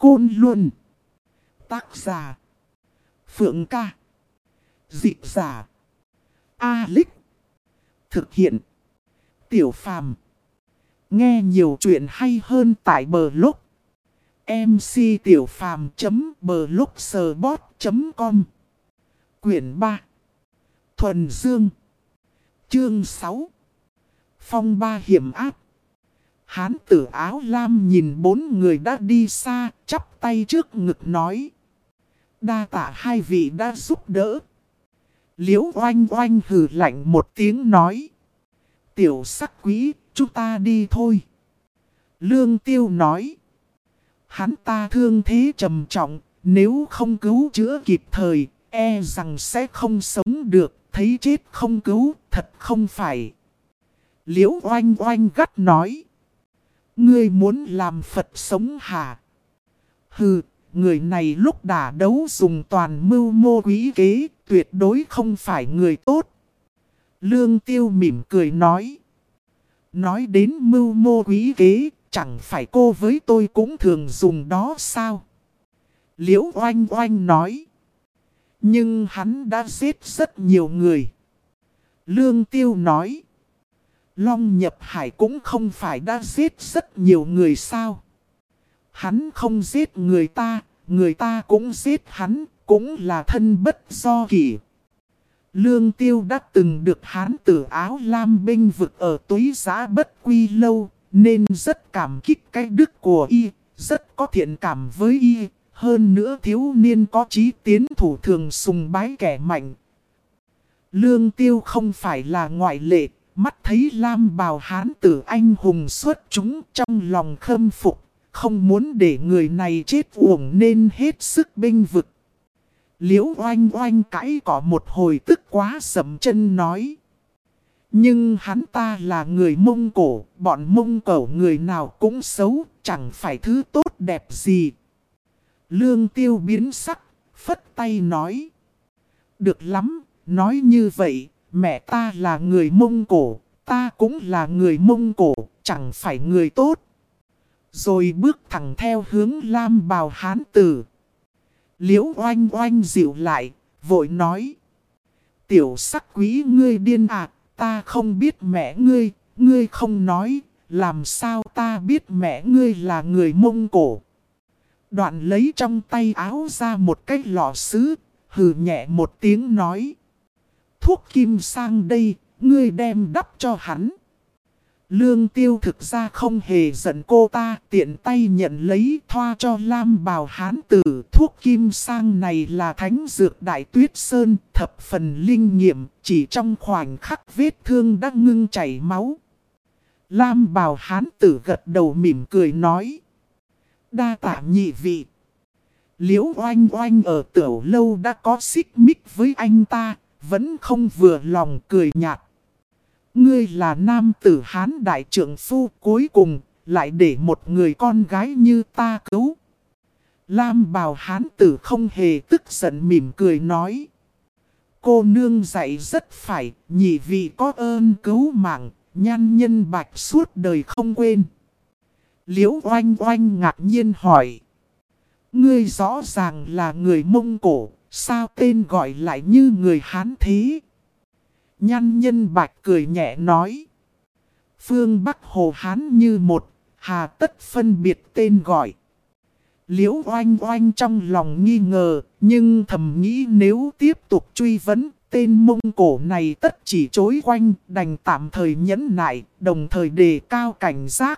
Côn Luân. Tác giả Phượng Ca. Dịch giả A-Lích. Thực hiện Tiểu Phàm. Nghe nhiều chuyện hay hơn tại Blog mctiểupham.blogspot.com. Quyển 3 Thuần Dương. Chương 6 Phong ba hiểm áp. Hán tử áo lam nhìn bốn người đã đi xa, chắp tay trước ngực nói: đa tạ hai vị đã giúp đỡ. Liễu oanh oanh hừ lạnh một tiếng nói: tiểu sắc quý, chúng ta đi thôi. Lương Tiêu nói: hắn ta thương thế trầm trọng, nếu không cứu chữa kịp thời, e rằng sẽ không sống được, thấy chết không cứu, thật không phải. Liễu oanh oanh gắt nói: ngươi muốn làm Phật sống hả? Hừ, người này lúc đả đấu dùng toàn mưu mô quỷ kế, tuyệt đối không phải người tốt. Lương Tiêu mỉm cười nói: nói đến mưu mô quỷ kế, chẳng phải cô với tôi cũng thường dùng đó sao? Liễu oanh oanh nói: nhưng hắn đã giết rất nhiều người. Lương Tiêu nói: Long Nhập Hải cũng không phải đã giết rất nhiều người sao? Hắn không giết người ta cũng giết hắn, cũng là thân bất do kỷ. Lương Tiêu đã từng được hán tử áo lam bênh vực ở Túy Giá Bất Quy Lâu, nên rất cảm kích cái đức của y, rất có thiện cảm với y. Hơn nữa thiếu niên có chí tiến thủ thường sùng bái kẻ mạnh. Lương Tiêu không phải là ngoại lệ, mắt thấy lam bào hán tử anh hùng xuất chúng trong lòng khâm phục, không muốn để người này chết uổng nên hết sức bênh vực. Liễu oanh oanh cãi cỏ một hồi tức quá sầm chân nói: nhưng hắn ta là người Mông Cổ, bọn Mông Cổ người nào cũng xấu, chẳng phải thứ tốt đẹp gì. Lương Tiêu biến sắc, phất tay nói: được lắm, nói như vậy, mẹ ta là người Mông Cổ, ta cũng là người Mông Cổ, chẳng phải người tốt. Rồi bước thẳng theo hướng lam bào hán tử. Liễu oanh oanh dịu lại, vội nói: tiểu sắc quý ngươi điên à, ta không biết mẹ ngươi, ngươi không nói, làm sao ta biết mẹ ngươi là người Mông Cổ. Đoạn lấy trong tay áo ra một cái lọ sứ, hừ nhẹ một tiếng nói: thuốc kim sang đây, ngươi đem đắp cho hắn. Lương Tiêu thực ra không hề giận cô ta, tiện tay nhận lấy thoa cho lam bào hán tử. Thuốc kim sang này là thánh dược Đại Tuyết Sơn, thập phần linh nghiệm, chỉ trong khoảnh khắc vết thương đã ngưng chảy máu. Lam bào hán tử gật đầu mỉm cười nói: đa tạ nhị vị. Liễu oanh oanh ở Tiểu Lâu đã có xích mích với anh ta, vẫn không vừa lòng cười nhạt: ngươi là nam tử Hán đại trượng phu, cuối cùng lại để một người con gái như ta cứu. Lam bào Hán tử không hề tức giận mỉm cười nói: cô nương dạy rất phải, nhị vị có ơn cứu mạng, nhan nhân bạch suốt đời không quên. Liễu oanh oanh ngạc nhiên hỏi: ngươi rõ ràng là người Mông Cổ, sao tên gọi lại như người Hán thế? Nhan nhân bạch cười nhẹ nói: phương Bắc Hồ Hán như một, hà tất phân biệt tên gọi. Liễu oanh oanh trong lòng nghi ngờ, nhưng thầm nghĩ nếu tiếp tục truy vấn, tên Mông Cổ này tất chỉ chối quanh, đành tạm thời nhẫn nại, đồng thời đề cao cảnh giác.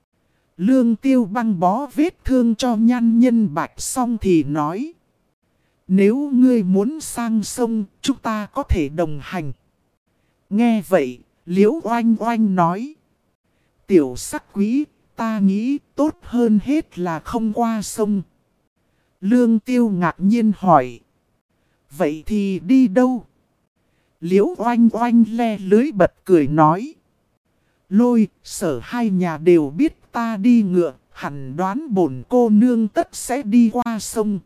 Lương Tiêu băng bó vết thương cho nhan nhân bạch xong thì nói: nếu ngươi muốn sang sông, chúng ta có thể đồng hành. Nghe vậy, Liễu oanh oanh nói: tiểu sắc quý, ta nghĩ tốt hơn hết là không qua sông. Lương Tiêu ngạc nhiên hỏi: vậy thì đi đâu? Liễu oanh oanh le lưới bật cười nói: Lôi, Sở hai nhà đều biết ta đi ngựa, hẳn đoán bổn cô nương tất sẽ đi qua sông.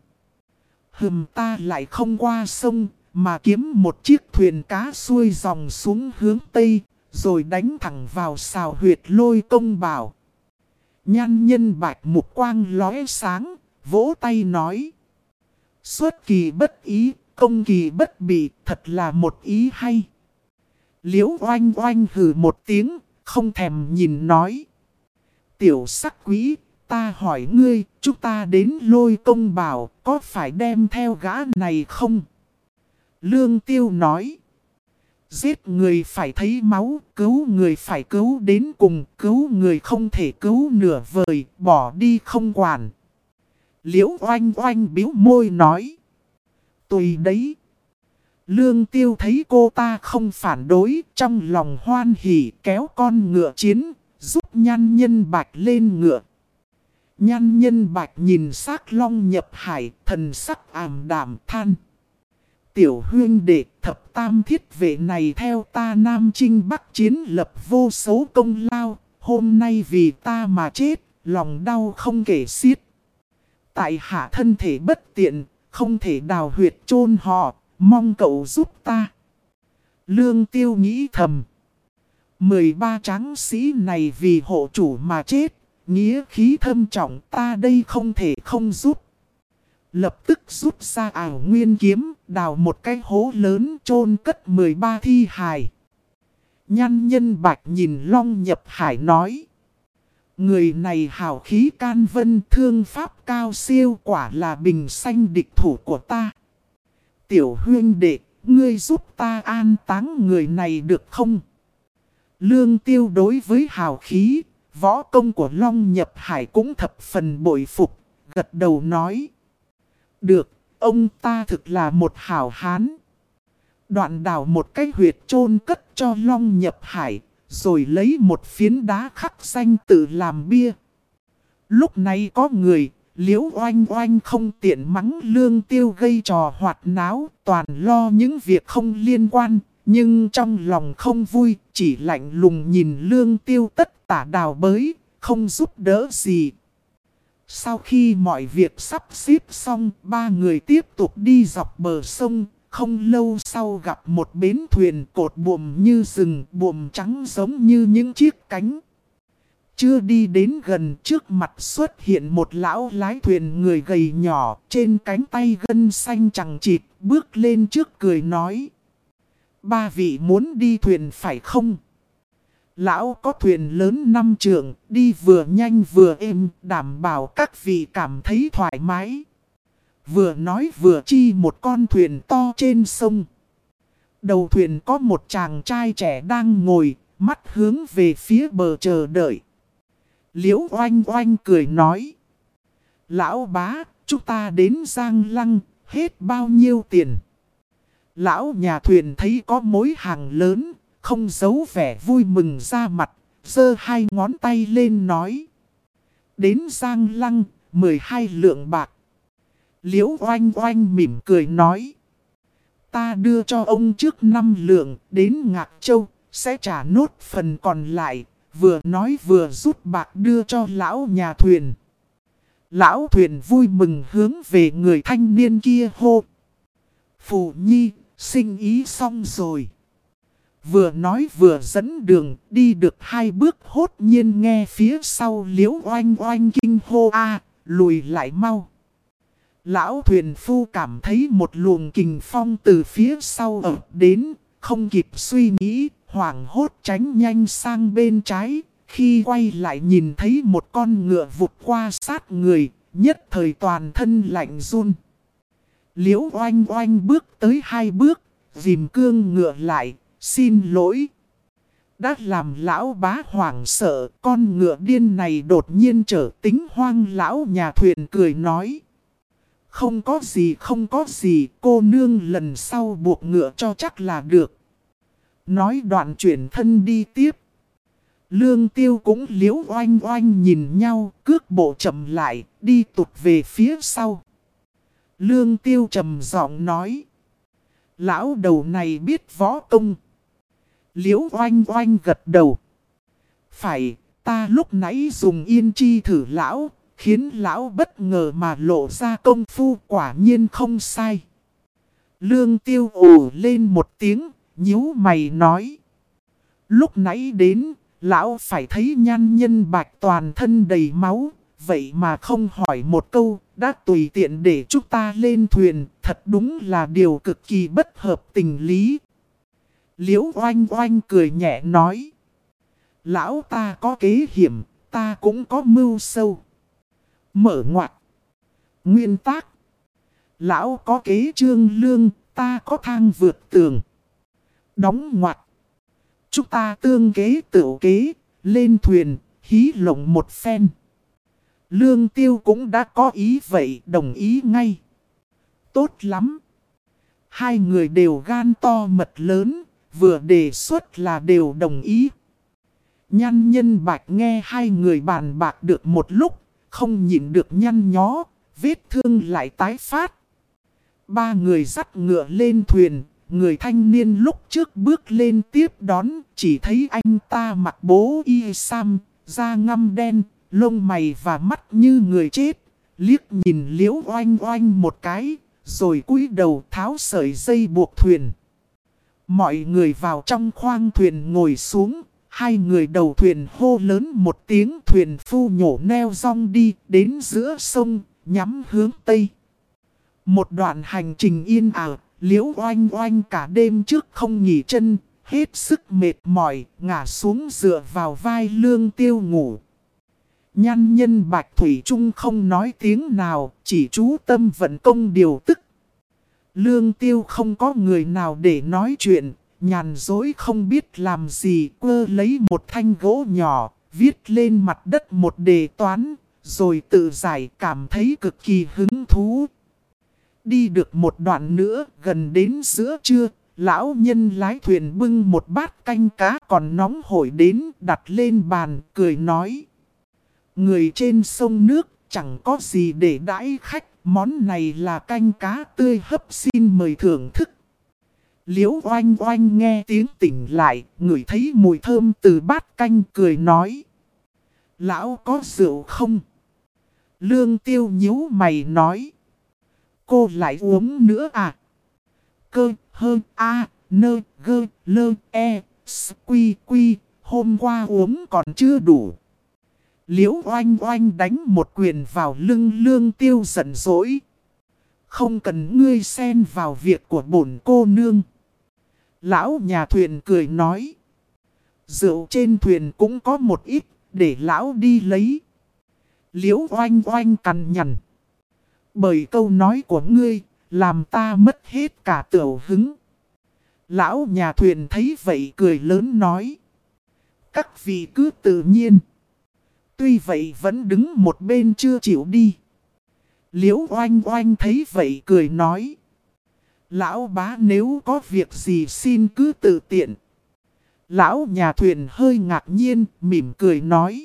Ta lại không qua sông, mà kiếm một chiếc thuyền cá xuôi dòng xuống hướng Tây, rồi đánh thẳng vào xào huyệt Lôi công bảo. Nhan nhân bạch mục quang lóe sáng, vỗ tay nói. Xuất kỳ bất ý, công kỳ bất bị, thật là một ý hay. Liễu oanh oanh hừ một tiếng, không thèm nhìn nói. Tiểu sắc quý, ta hỏi ngươi, chúng ta đến Lôi Công Bảo, có phải đem theo gã này không? Lương Tiêu nói. Giết người phải thấy máu, cứu người phải cứu đến cùng, cứu người không thể cứu nửa vời, bỏ đi không quản. Liễu oanh oanh bĩu môi nói. Tùy đấy. Lương Tiêu thấy cô ta không phản đối, trong lòng hoan hỉ kéo con ngựa chiến, giúp Nhan Nhân Bạch lên ngựa. Nhan Nhân Bạch nhìn xác Long nhập hải, thần sắc ảm đạm than. Tiểu huynh đệ thập tam thiết vệ này theo ta Nam Chinh Bắc chiến lập vô số công lao, hôm nay vì ta mà chết, lòng đau không kể xiết. Tại hạ thân thể bất tiện, không thể đào huyệt chôn họ, mong cậu giúp ta. Lương Tiêu nghĩ thầm. 13 tráng sĩ này vì hộ chủ mà chết, nghĩa khí thâm trọng, ta đây không thể không giúp. Lập tức rút ra ảo nguyên kiếm, đào một cái hố lớn chôn cất 13 thi hài. Nhan Nhân Bạch nhìn Long nhập hải nói. Người này hào khí can vân, thương pháp cao siêu, quả là bình sanh địch thủ của ta. Tiểu huynh đệ, ngươi giúp ta an táng người này được không? Lương Tiêu đối với hào khí, võ công của Long nhập hải cũng thập phần bội phục, gật đầu nói. Được, ông ta thực là một hảo hán. Đoạn đào một cái huyệt chôn cất cho Long nhập hải, rồi lấy một phiến đá khắc danh tự làm bia. Lúc này có người, Liễu oanh oanh không tiện mắng Lương Tiêu gây trò hoạt náo, toàn lo những việc không liên quan, nhưng trong lòng không vui, chỉ lạnh lùng nhìn Lương Tiêu tất tả đào bới, không giúp đỡ gì. Sau khi mọi việc sắp xếp xong, ba người tiếp tục đi dọc bờ sông. Không lâu sau gặp một bến thuyền cột buồm như rừng, buồm trắng giống như những chiếc cánh. Chưa đi đến gần, trước mặt xuất hiện một lão lái thuyền người gầy nhỏ, trên cánh tay gân xanh chằng chịt, bước lên trước cười nói. Ba vị muốn đi thuyền phải không? Lão có thuyền lớn 5 trượng, đi vừa nhanh vừa êm, đảm bảo các vị cảm thấy thoải mái. Vừa nói vừa chi một con thuyền to trên sông. Đầu thuyền có một chàng trai trẻ đang ngồi, mắt hướng về phía bờ chờ đợi. Liễu oanh oanh cười nói. Lão bá, chúng ta đến Giang Lăng, hết bao nhiêu tiền? Lão nhà thuyền thấy có mối hàng lớn, không giấu vẻ vui mừng ra mặt, giơ 2 ngón tay lên nói. Đến Giang Lăng, 12 lượng bạc. Liễu oanh oanh mỉm cười nói. Ta đưa cho ông trước 5 lượng, đến Ngạc Châu, sẽ trả nốt phần còn lại. Vừa nói vừa rút bạc đưa cho lão nhà thuyền. Lão thuyền vui mừng hướng về người thanh niên kia hô. Phụ nhi, sinh ý xong rồi. Vừa nói vừa dẫn đường, đi được 2 bước hốt nhiên nghe phía sau Liễu oanh oanh kinh hô a, lùi lại mau. Lão thuyền phu cảm thấy một luồng kình phong từ phía sau ập đến, không kịp suy nghĩ, hoảng hốt tránh nhanh sang bên trái. Khi quay lại nhìn thấy một con ngựa vụt qua sát người, nhất thời toàn thân lạnh run. Liễu oanh oanh bước tới 2 bước, dìm cương ngựa lại, xin lỗi. Đã làm lão bá hoảng sợ, con ngựa điên này đột nhiên trở tính hoang. Lão nhà thuyền cười nói. Không có gì không có gì, cô nương lần sau buộc ngựa cho chắc là được. Nói đoạn chuyển thân đi tiếp. Lương Tiêu cũng Liễu oanh oanh nhìn nhau, cước bộ chậm lại, đi tụt về phía sau. Lương Tiêu trầm giọng nói. Lão đầu này biết võ công. Liễu oanh oanh gật đầu. Phải, ta lúc nãy dùng yên chi thử lão, khiến lão bất ngờ mà lộ ra công phu, quả nhiên không sai. Lương Tiêu ồ lên một tiếng, nhíu mày nói. Lúc nãy đến, lão phải thấy Nhan Nhân Bạch toàn thân đầy máu, vậy mà không hỏi một câu, đã tùy tiện để chúng ta lên thuyền, thật đúng là điều cực kỳ bất hợp tình lý. Liễu oanh oanh cười nhẹ nói. Lão ta có kế hiểm, ta cũng có mưu sâu. Mở ngoặt. Nguyên tác. Lão có kế trương lương, ta có thang vượt tường. Đóng ngoặt. Chúng ta tương kế tự kế, lên thuyền, hí lộng một phen. Lương Tiêu cũng đã có ý vậy, đồng ý ngay. Tốt lắm. Hai người đều gan to mật lớn, vừa đề xuất là đều đồng ý. Nhăn Nhân Bạch nghe hai người bàn bạc được một lúc, không nhịn được nhăn nhó, vết thương lại tái phát. Ba người dắt ngựa lên thuyền, người thanh niên lúc trước bước lên tiếp đón, chỉ thấy anh ta mặc bố y sam, da ngăm đen, lông mày và mắt như người chết, liếc nhìn Liễu oanh oanh một cái, rồi cúi đầu tháo sợi dây buộc thuyền. Mọi người vào trong khoang thuyền ngồi xuống, hai người đầu thuyền hô lớn một tiếng, thuyền phu nhổ neo rong đi đến giữa sông, nhắm hướng Tây. Một đoạn hành trình yên ả, Liễu oanh oanh cả đêm trước không nghỉ chân, hết sức mệt mỏi, ngả xuống dựa vào vai Lương Tiêu ngủ. Nhăn Nhân Bạch thủy chung không nói tiếng nào, chỉ chú tâm vận công điều tức. Lương Tiêu không có người nào để nói chuyện, nhàn dối không biết làm gì, quơ lấy một thanh gỗ nhỏ, viết lên mặt đất một đề toán, rồi tự giải, cảm thấy cực kỳ hứng thú. Đi được một đoạn nữa, gần đến giữa trưa, lão nhân lái thuyền bưng một bát canh cá còn nóng hổi đến, đặt lên bàn, cười nói. Người trên sông nước, chẳng có gì để đãi khách, món này là canh cá tươi hấp, xin mời thưởng thức. Liễu oanh oanh nghe tiếng tỉnh lại, ngửi thấy mùi thơm từ bát canh, cười nói. Lão có rượu không? Lương Tiêu nhíu mày nói. Cô lại uống nữa à? Cơ, hơ, a, nơ, gơ, lơ, e, s, quy, quy, hôm qua uống còn chưa đủ. Liễu oanh oanh đánh một quyền vào lưng Lương Tiêu giận dỗi. Không cần ngươi xen vào việc của bổn cô nương. Lão nhà thuyền cười nói. Rượu trên thuyền cũng có một ít, để lão đi lấy. Liễu oanh oanh cằn nhằn. Bởi câu nói của ngươi, làm ta mất hết cả tửu hứng. Lão nhà thuyền thấy vậy cười lớn nói. Các vị cứ tự nhiên. Tuy vậy vẫn đứng một bên chưa chịu đi. Liễu oanh oanh thấy vậy cười nói. Lão bá nếu có việc gì xin cứ tự tiện. Lão nhà thuyền hơi ngạc nhiên, mỉm cười nói.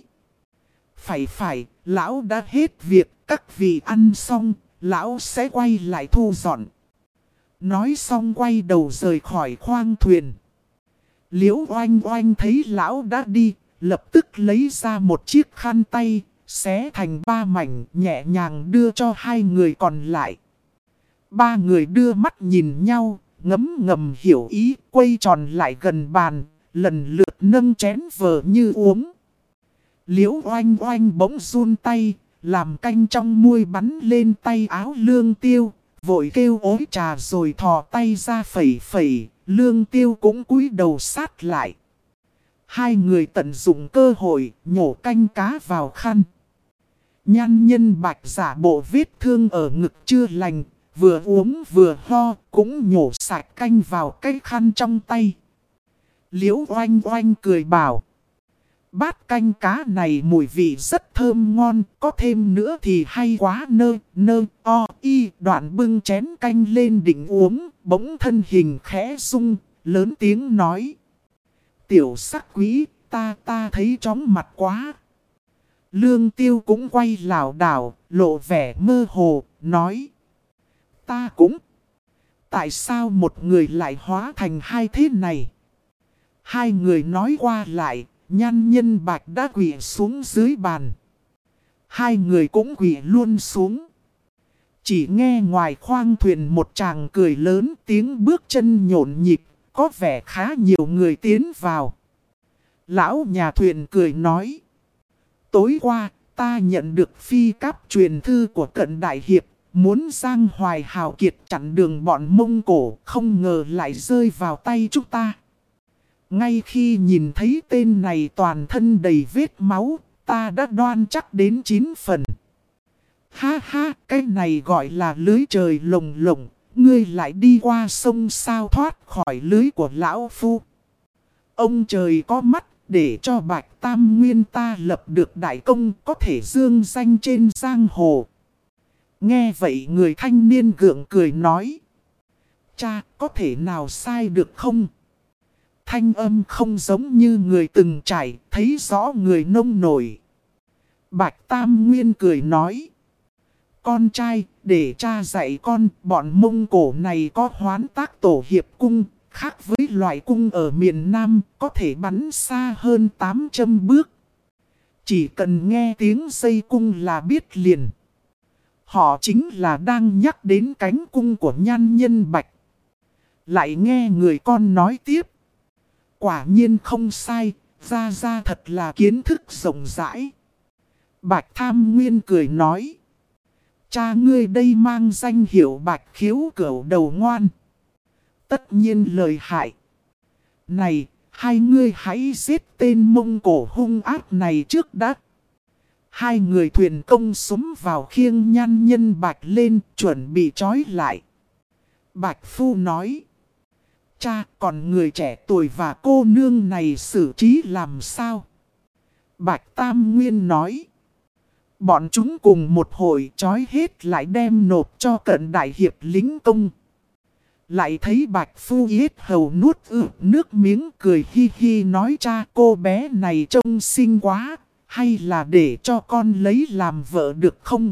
Phải, lão đã hết việc, các vị ăn xong, lão sẽ quay lại thu dọn. Nói xong quay đầu rời khỏi khoang thuyền. Liễu oanh oanh thấy lão đã đi, lập tức lấy ra một chiếc khăn tay, xé thành 3 mảnh, nhẹ nhàng đưa cho hai người còn lại. Ba người đưa mắt nhìn nhau, ngấm ngầm hiểu ý, quay tròn lại gần bàn, lần lượt nâng chén vờ như uống. Liễu oanh oanh bỗng run tay, làm canh trong muôi bắn lên tay áo Lương Tiêu, vội kêu ối trà rồi thò tay ra phẩy phẩy, Lương Tiêu cũng cúi đầu sát lại. Hai người tận dụng cơ hội, nhổ canh cá vào khăn. Nhăn Nhân Bạch giả bộ vết thương ở ngực chưa lành, vừa uống vừa ho, cũng nhổ sạch canh vào cái khăn trong tay. Liễu oanh oanh cười bảo. Bát canh cá này mùi vị rất thơm ngon, có thêm nữa thì hay quá. Đoạn bưng chén canh lên định uống, bỗng thân hình khẽ rung, lớn tiếng nói. Tiểu sắc quý, ta thấy chóng mặt quá. Lương Tiêu cũng quay lảo đảo, lộ vẻ mơ hồ, nói. Ta cũng. Tại sao một người lại hóa thành hai thế này? Hai người nói qua lại, Nhăn Nhân Bạch đã quỳ xuống dưới bàn. Hai người cũng quỳ luôn xuống. Chỉ nghe ngoài khoang thuyền một chàng cười lớn, tiếng bước chân nhộn nhịp, có vẻ khá nhiều người tiến vào. Lão nhà thuyền cười nói. Tối qua, ta nhận được phi cáp truyền thư của Cận Đại Hiệp, muốn Giang Hoài hào kiệt chặn đường bọn Mông Cổ, không ngờ lại rơi vào tay chúng ta. Ngay khi nhìn thấy tên này toàn thân đầy vết máu, ta đã đoan chắc đến 9 phần. Ha ha, cái này gọi là lưới trời lồng lộng, ngươi lại đi qua sông sao thoát khỏi lưới của lão phu. Ông trời có mắt, để cho Bạch Tam Nguyên ta lập được đại công, có thể dương danh trên giang hồ. Nghe vậy người thanh niên gượng cười nói: cha, có thể nào sai được không? Thanh âm không giống như người từng trải, thấy rõ người nông nổi. Bạch Tam Nguyên cười nói: con trai, để cha dạy con, bọn Mông Cổ này có hoán tác tổ hiệp cung, khác với loại cung ở miền Nam, có thể bắn xa hơn 800 bước. Chỉ cần nghe tiếng dây cung là biết liền. Họ chính là đang nhắc đến cánh cung của Nhan Nhân Bạch. Lại nghe người con nói tiếp: quả nhiên không sai, ra thật là kiến thức rộng rãi. Bạch Tham Nguyên cười nói: cha ngươi đây mang danh hiệu Bạch Khiếu Cẩu Đầu Ngoan, tất nhiên lợi hại. Này, hai ngươi hãy giết tên Mông Cổ hung ác này trước đã. Hai người thuyền công súng vào khiêng Nhan Nhân Bạch lên, chuẩn bị trói lại. Bạch Phu nói: cha, còn người trẻ tuổi và cô nương này xử trí làm sao? Bạch Tam Nguyên nói: bọn chúng cùng một hội trói hết lại đem nộp cho Cận Đại Hiệp lính công. Lại thấy Bạch Phu yết hầu nuốt nước miếng, cười hi hi nói: cha, cô bé này trông xinh quá, hay là để cho con lấy làm vợ được không?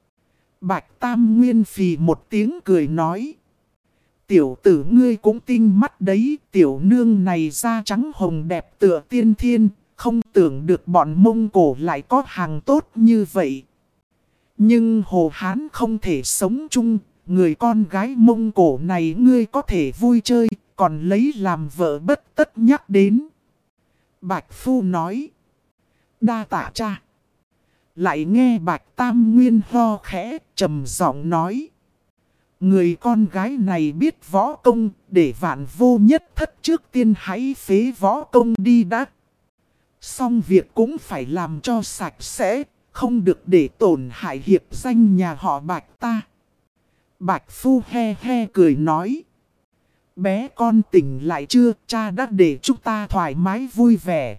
Bạch Tam Nguyên phì một tiếng cười nói: tiểu tử ngươi cũng tinh mắt đấy, tiểu nương này da trắng hồng đẹp tựa tiên thiên, không tưởng được bọn Mông Cổ lại có hàng tốt như vậy. Nhưng Hồ Hán không thể sống chung, người con gái Mông Cổ này ngươi có thể vui chơi, còn lấy làm vợ bất tất nhắc đến. Bạch Phu nói: đa tạ cha. Lại nghe Bạch Tam Nguyên ho khẽ, trầm giọng nói: người con gái này biết võ công, để vạn vô nhất thất trước tiên hãy phế võ công đi đã. Xong việc cũng phải làm cho sạch sẽ, không được để tổn hại hiệp danh nhà họ Bạch ta. Bạch Phu he he cười nói: bé con tỉnh lại chưa, cha đã để chúng ta thoải mái vui vẻ.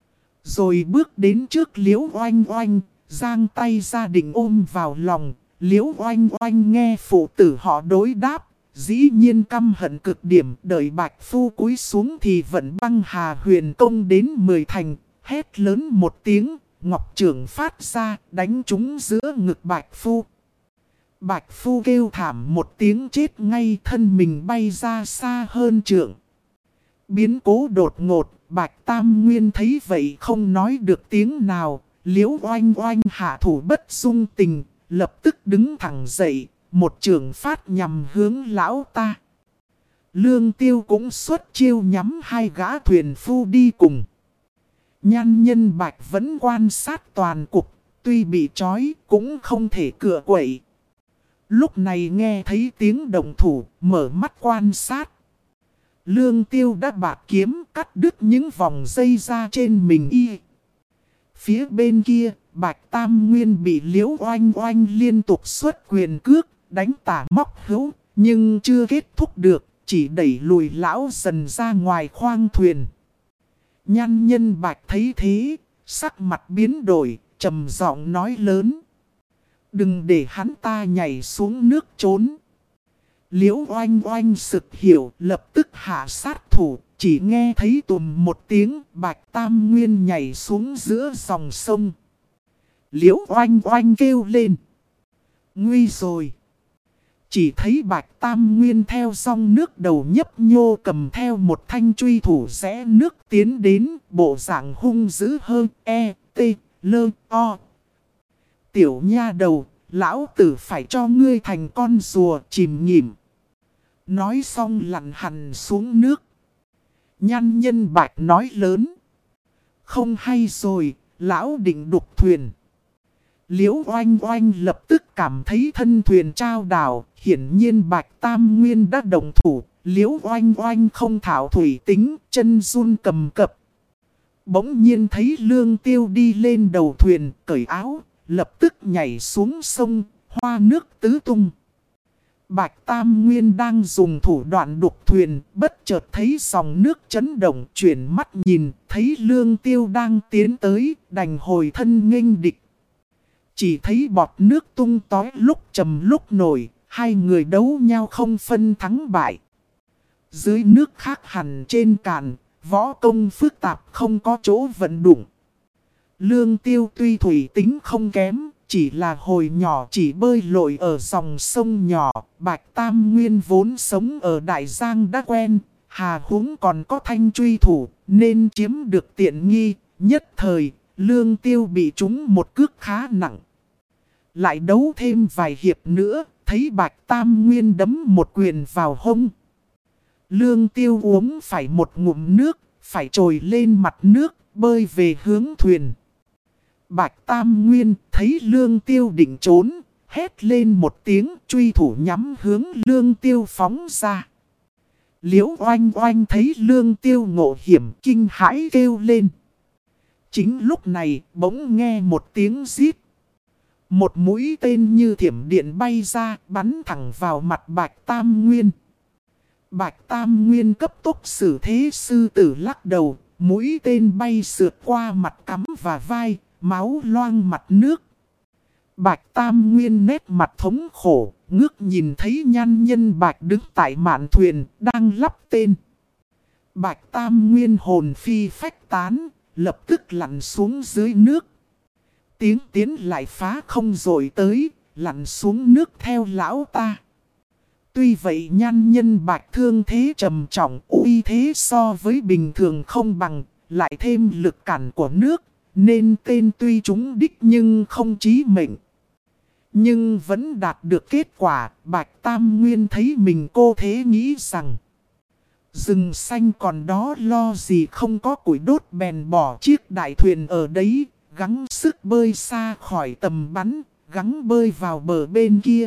Rồi bước đến trước Liễu Oanh Oanh, giang tay ra định ôm vào lòng. Liễu Oanh Oanh nghe phụ tử họ đối đáp, dĩ nhiên căm hận cực điểm. Đợi Bạch Phu cúi xuống thì vận băng Hà Huyền công đến 10 thành, hét lớn một tiếng, ngọc chưởng phát ra, đánh trúng giữa ngực Bạch Phu. Bạch Phu kêu thảm một tiếng chết ngay, thân mình bay ra xa hơn trượng. Biến cố đột ngột, Bạch Tam Nguyên thấy vậy không nói được tiếng nào. Liễu Oanh Oanh hạ thủ bất dung tình, lập tức đứng thẳng dậy, một chưởng phát nhằm hướng lão ta. Lương Tiêu cũng xuất chiêu nhắm hai gã thuyền phu đi cùng. Nhan Nhân Bạch vẫn quan sát toàn cục, tuy bị trói cũng không thể cựa quậy. Lúc này nghe thấy tiếng động thủ, mở mắt quan sát. Lương Tiêu đã bạt kiếm cắt đứt những vòng dây ra trên mình y. Phía bên kia, Bạch Tam Nguyên bị Liễu Oanh Oanh liên tục xuất quyền cước, đánh tả móc hữu, nhưng chưa kết thúc được, chỉ đẩy lùi lão dần ra ngoài khoang thuyền. Nhan Nhân Bạch thấy thế, sắc mặt biến đổi, trầm giọng nói lớn: đừng để hắn ta nhảy xuống nước trốn. Liễu Oanh Oanh sực hiểu, lập tức hạ sát thủ, chỉ nghe thấy tùm một tiếng, Bạch Tam Nguyên nhảy xuống giữa dòng sông. Liễu Oanh Oanh kêu lên: nguy rồi! Chỉ thấy Bạch Tam Nguyên theo dòng nước đầu nhấp nhô cầm theo một thanh truy thủ rẽ nước tiến đến, bộ dạng hung dữ hơn o. Tiểu nha đầu, lão tử phải cho ngươi thành con rùa chìm nghỉm. Nói xong lặn hẳn xuống nước. Nhan Nhân Bạch nói lớn: không hay rồi, lão định đục thuyền. Liễu Oanh Oanh lập tức cảm thấy thân thuyền trao đảo, hiển nhiên Bạch Tam Nguyên đã động thủ. Liễu Oanh Oanh không thảo thủy tính, chân run cầm cập. Bỗng nhiên thấy Lương Tiêu đi lên đầu thuyền, cởi áo, lập tức nhảy xuống sông, hoa nước tứ tung. Bạch Tam Nguyên đang dùng thủ đoạn đục thuyền, bất chợt thấy dòng nước chấn động, chuyển mắt nhìn, thấy Lương Tiêu đang tiến tới, đành hồi thân nghênh địch. Chỉ thấy bọt nước tung tói lúc trầm lúc nổi, hai người đấu nhau không phân thắng bại. Dưới nước khác hẳn trên cạn, võ công phức tạp không có chỗ vận đụng. Lương Tiêu tuy thủy tính không kém, chỉ là hồi nhỏ chỉ bơi lội ở dòng sông nhỏ. Bạch Tam Nguyên vốn sống ở Đại Giang đã quen, hà huống còn có thanh truy thủ, nên chiếm được tiện nghi. Nhất thời, Lương Tiêu bị trúng một cước khá nặng. Lại đấu thêm vài hiệp nữa, thấy Bạch Tam Nguyên đấm một quyền vào hông. Lương Tiêu uống phải một ngụm nước, phải trồi lên mặt nước, bơi về hướng thuyền. Bạch Tam Nguyên thấy Lương Tiêu định trốn, hét lên một tiếng, truy thủ nhắm hướng Lương Tiêu phóng ra. Liễu Oanh Oanh thấy Lương Tiêu ngộ hiểm, kinh hãi kêu lên. Chính lúc này bỗng nghe một tiếng rít. Một mũi tên như thiểm điện bay ra, bắn thẳng vào mặt Bạch Tam Nguyên. Bạch Tam Nguyên cấp tốc xử thế sư tử lắc đầu, mũi tên bay sượt qua mặt cắm và vai, máu loang mặt nước. Bạch Tam Nguyên nét mặt thống khổ, ngước nhìn thấy nhan nhân Bạch đứng tại mạn thuyền, đang lắp tên. Bạch Tam Nguyên hồn phi phách tán, lập tức lặn xuống dưới nước. Tiếng tiến lại phá không rồi tới, lặn xuống nước theo lão ta. Tuy vậy nhan nhân Bạch thương thế trầm trọng, uy thế so với bình thường không bằng, lại thêm lực cản của nước, nên tên tuy trúng đích nhưng không chí mệnh. Nhưng vẫn đạt được kết quả, Bạch Tam Nguyên thấy mình cô thế nghĩ rằng rừng xanh còn đó lo gì không có củi đốt, bèn bỏ chiếc đại thuyền ở đấy, gắng sức bơi xa khỏi tầm bắn, gắng bơi vào bờ bên kia.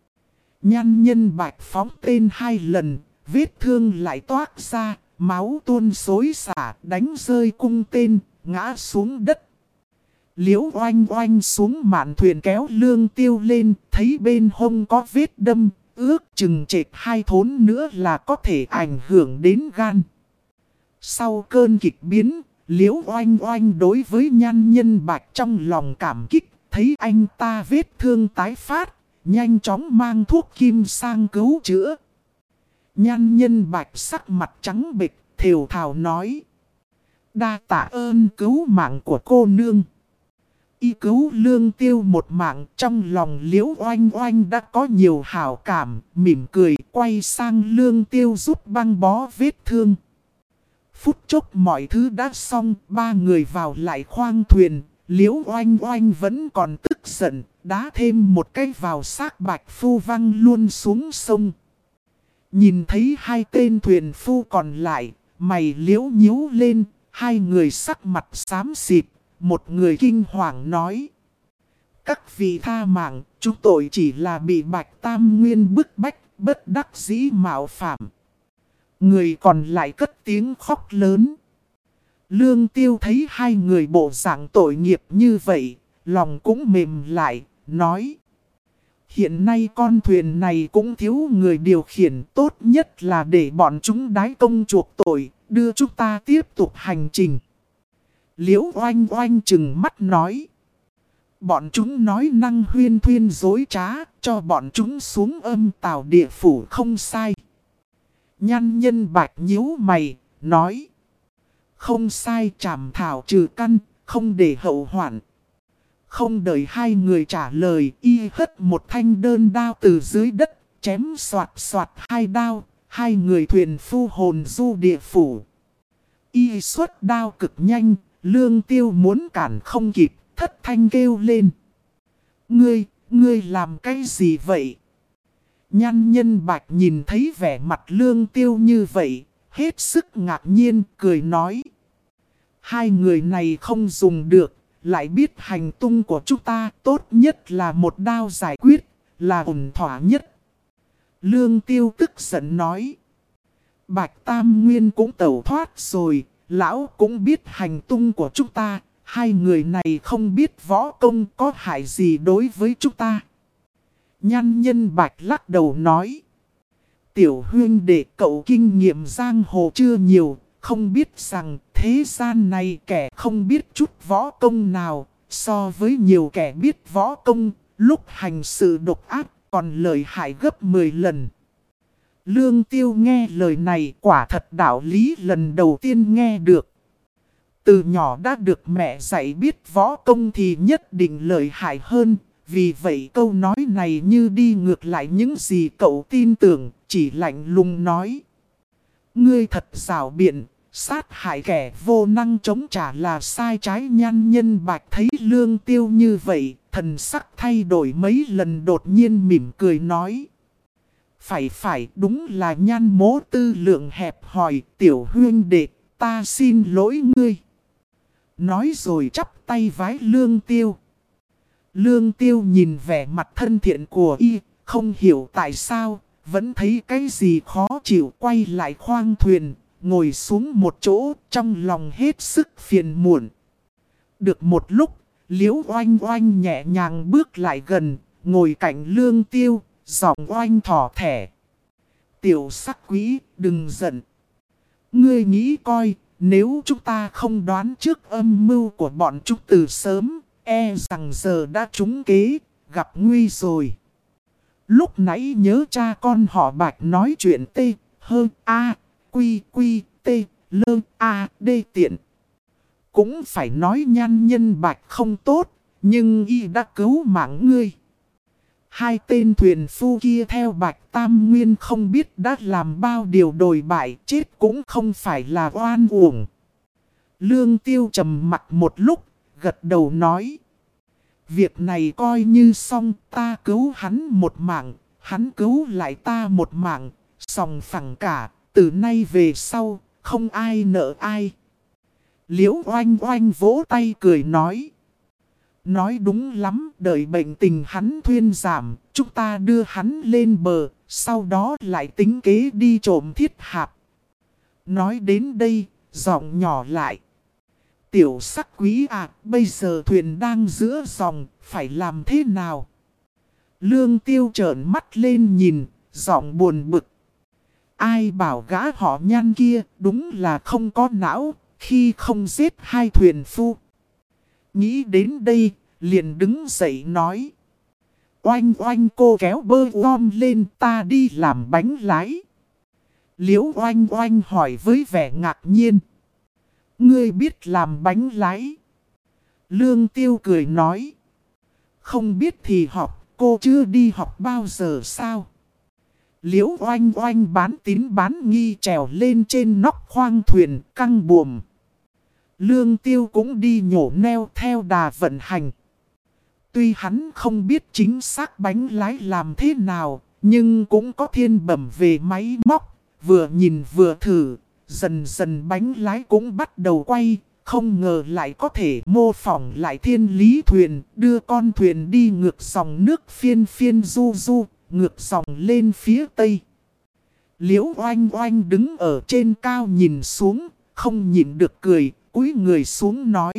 Nhan nhân Bạch phóng tên 2 lần, vết thương lại toát ra, máu tuôn xối xả, đánh rơi cung tên, ngã xuống đất. Liễu Oanh Oanh xuống mạn thuyền kéo Lương Tiêu lên, thấy bên hông có vết đâm, ước chừng chệch 2 thốn nữa là có thể ảnh hưởng đến gan. Sau cơn kịch biến, Liễu Oanh Oanh đối với nhan nhân Bạch trong lòng cảm kích, thấy anh ta vết thương tái phát, nhanh chóng mang thuốc kim sang cứu chữa. Nhan nhân Bạch sắc mặt trắng bệch, thều thào nói: đa tạ ơn cứu mạng của cô nương. Y cứu Lương Tiêu một mạng, trong lòng Liễu Oanh Oanh đã có nhiều hảo cảm, mỉm cười quay sang Lương Tiêu giúp băng bó vết thương. Phút chốc mọi thứ đã xong, 3 người vào lại khoang thuyền. Liễu Oanh Oanh vẫn còn tức giận, đá thêm một cái vào xác Bạch Phu văng luôn xuống sông. Nhìn thấy 2 tên thuyền phu còn lại, mày Liễu nhíu lên, 2 người sắc mặt xám xịt. Một người kinh hoàng nói: các vị tha mạng, chúng tôi chỉ là bị Bạch Tam Nguyên bức bách, bất đắc dĩ mạo phạm. Người còn lại cất tiếng khóc lớn. Lương Tiêu thấy 2 người bộ dạng tội nghiệp như vậy, lòng cũng mềm lại, nói: hiện nay con thuyền này cũng thiếu người điều khiển, tốt nhất là để bọn chúng đái công chuộc tội, đưa chúng ta tiếp tục hành trình. Liễu Oanh Oanh trừng mắt nói: bọn chúng nói năng huyên thuyên dối trá, cho bọn chúng xuống âm tào địa phủ không sai. Nhan nhân Bạch nhíu mày, nói: không sai, trảm thảo trừ căn, không để hậu hoạn. Không đợi 2 người trả lời, y hất một thanh đơn đao từ dưới đất, chém soạt soạt 2 đao, 2 người thuyền phu hồn du địa phủ. Y xuất đao cực nhanh, Lương Tiêu muốn cản không kịp, thất thanh kêu lên: Ngươi làm cái gì vậy? Nhan nhân Bạch nhìn thấy vẻ mặt Lương Tiêu như vậy, hết sức ngạc nhiên, cười nói: 2 người này không dùng được, lại biết hành tung của chúng ta, tốt nhất là một đao giải quyết, là ổn thỏa nhất. Lương Tiêu tức giận nói. Bạch Tam Nguyên cũng tẩu thoát rồi, lão cũng biết hành tung của chúng ta, hai người này không biết võ công có hại gì đối với chúng ta. Nhan Nhân Bạch lắc đầu nói. Tiểu huynh đệ cậu kinh nghiệm giang hồ chưa nhiều, không biết rằng thế gian này kẻ không biết chút võ công nào, so với nhiều kẻ biết võ công, lúc hành sự độc ác còn lợi hại gấp 10 lần. Lương Tiêu nghe lời này quả thật đạo lý lần đầu tiên nghe được. Từ nhỏ đã được mẹ dạy biết võ công thì nhất định lợi hại hơn. Vì vậy câu nói này như đi ngược lại những gì cậu tin tưởng, chỉ lạnh lùng nói. Ngươi thật giảo biện, sát hại kẻ vô năng chống trả là sai trái. Nhan Nhân Bạch thấy Lương Tiêu như vậy, thần sắc thay đổi mấy lần, đột nhiên mỉm cười nói. Phải, đúng là Nhan mỗ tư lượng hẹp hòi, tiểu huynh đệ, ta xin lỗi ngươi. Nói rồi chắp tay vái Lương Tiêu. Lương Tiêu nhìn vẻ mặt thân thiện của y, không hiểu tại sao, vẫn thấy cái gì khó chịu, quay lại khoang thuyền, ngồi xuống một chỗ, trong lòng hết sức phiền muộn. Được một lúc, Liễu Oanh Oanh nhẹ nhàng bước lại gần, ngồi cạnh Lương Tiêu, giọng oanh thỏ thẻ. Tiểu sắc quý, đừng giận. Ngươi nghĩ coi, nếu chúng ta không đoán trước âm mưu của bọn chúng từ sớm, e rằng giờ đã trúng kế, gặp nguy rồi. Lúc nãy nhớ cha con họ Bạch nói chuyện T, hơn A, Quy, Quy, T, lơ, A, D tiện. Cũng phải nói Nhan Nhân Bạch không tốt, nhưng y đã cứu mạng ngươi. Hai tên thuyền phu kia theo Bạch Tam Nguyên không biết đã làm bao điều đồi bại, chết cũng không phải là oan uổng. Lương Tiêu trầm mặt một lúc, gật đầu nói. Việc này coi như xong, ta cứu hắn một mạng, hắn cứu lại ta một mạng, sòng phẳng cả, từ nay về sau, không ai nợ ai. Liễu Oanh Oanh vỗ tay cười nói. Nói đúng lắm, đợi bệnh tình hắn thuyên giảm, chúng ta đưa hắn lên bờ, sau đó lại tính kế đi trộm thiết hạp. Nói đến đây, giọng nhỏ lại. Tiểu sắc quý à, bây giờ thuyền đang giữa dòng, phải làm thế nào? Lương Tiêu trợn mắt lên nhìn, giọng buồn bực. Ai bảo gã họ Nhan kia, đúng là không có não, khi không giết hai thuyền phu. Nghĩ đến đây, liền đứng dậy nói. Oanh Oanh cô kéo bơ gom lên, ta đi làm bánh lái. Liễu Oanh Oanh hỏi với vẻ ngạc nhiên. Ngươi biết làm bánh lái? Lương Tiêu cười nói. Không biết thì học, cô chưa đi học bao giờ sao? Liễu Oanh Oanh bán tín bán nghi trèo lên trên nóc khoang thuyền căng buồm. Lương Tiêu cũng đi nhổ neo theo đà vận hành. Tuy hắn không biết chính xác bánh lái làm thế nào, nhưng cũng có thiên bẩm về máy móc, vừa nhìn vừa thử, dần dần bánh lái cũng bắt đầu quay, không ngờ lại có thể mô phỏng lại thiên lý thuyền, đưa con thuyền đi ngược dòng nước phiên phiên du du, ngược dòng lên phía tây. Liễu Oanh Oanh đứng ở trên cao nhìn xuống, không nhịn được cười, cúi người xuống nói.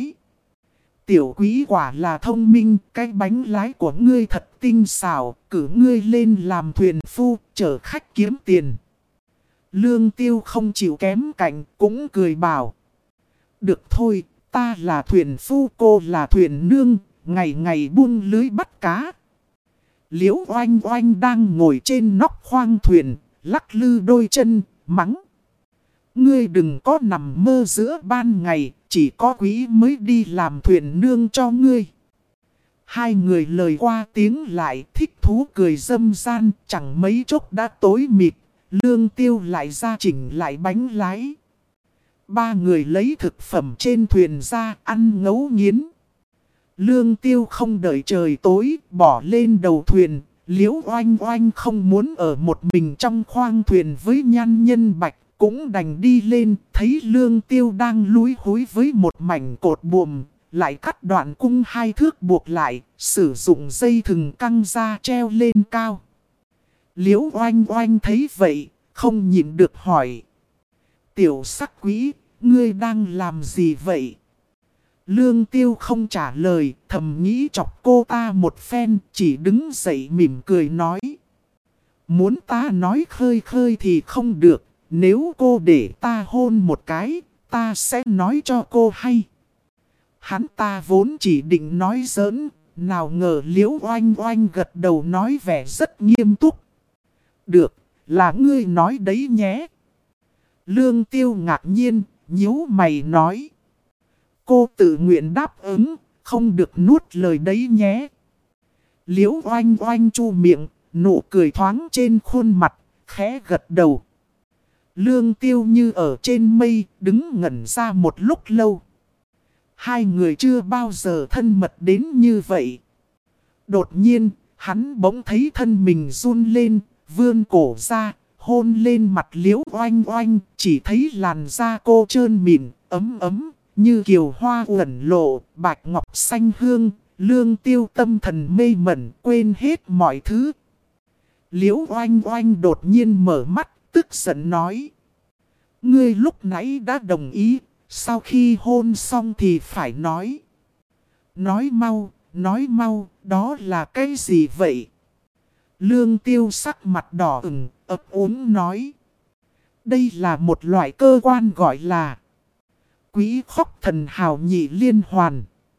Tiểu quý quả là thông minh, cái bánh lái của ngươi thật tinh xảo, cử ngươi lên làm thuyền phu, chở khách kiếm tiền. Lương Tiêu không chịu kém cạnh, cũng cười bảo. Được thôi, ta là thuyền phu, cô là thuyền nương, ngày ngày buông lưới bắt cá. Liễu Oanh Oanh đang ngồi trên nóc khoang thuyền, lắc lư đôi chân, mắng. Ngươi đừng có nằm mơ giữa ban ngày, chỉ có quý mới đi làm thuyền nương cho ngươi. Hai người lời qua tiếng lại, thích thú cười râm ran, chẳng mấy chốc đã tối mịt. Lương Tiêu lại ra chỉnh lại bánh lái. Ba người lấy thực phẩm trên thuyền ra ăn ngấu nghiến. Lương Tiêu không đợi trời tối, bỏ lên đầu thuyền. Liễu Oanh Oanh không muốn ở một mình trong khoang thuyền với Nhan Nhân Bạch, cũng đành đi lên. Thấy Lương Tiêu đang lúi húi với một mảnh cột buồm, lại cắt đoạn cung 2 thước buộc lại, sử dụng dây thừng căng ra treo lên cao. Liễu oanh oanh thấy vậy, không nhịn được hỏi. Tiểu sắc quý, ngươi đang làm gì vậy? Lương Tiêu không trả lời, thầm nghĩ chọc cô ta một phen, chỉ đứng dậy mỉm cười nói. Muốn ta nói khơi khơi thì không được, nếu cô để ta hôn một cái, ta sẽ nói cho cô hay. Hắn ta vốn chỉ định nói giỡn, nào ngờ Liễu oanh oanh gật đầu nói vẻ rất nghiêm túc. Được, là ngươi nói đấy nhé. Lương Tiêu ngạc nhiên, nhíu mày nói. Cô tự nguyện đáp ứng, không được nuốt lời đấy nhé. Liễu oanh oanh chu miệng, nụ cười thoáng trên khuôn mặt, khẽ gật đầu. Lương Tiêu như ở trên mây, đứng ngẩn ra một lúc lâu. Hai người chưa bao giờ thân mật đến như vậy. Đột nhiên, hắn bỗng thấy thân mình run lên, vươn cổ ra, hôn lên mặt Liễu oanh oanh, chỉ thấy làn da cô trơn mịn, ấm ấm, như kiều hoa uẩn lộ, bạch ngọc xanh hương. Lương Tiêu tâm thần mê mẩn, quên hết mọi thứ. Liễu oanh oanh đột nhiên mở mắt, tức giận nói. Ngươi lúc nãy đã đồng ý, sau khi hôn xong thì phải nói. Nói mau, đó là cái gì vậy? Lương Tiêu sắc mặt đỏ ửng, ấp úng nói. Đây là một loại cơ quan gọi là Quý Khốc Thần Hào Nhị Liên Hoàn.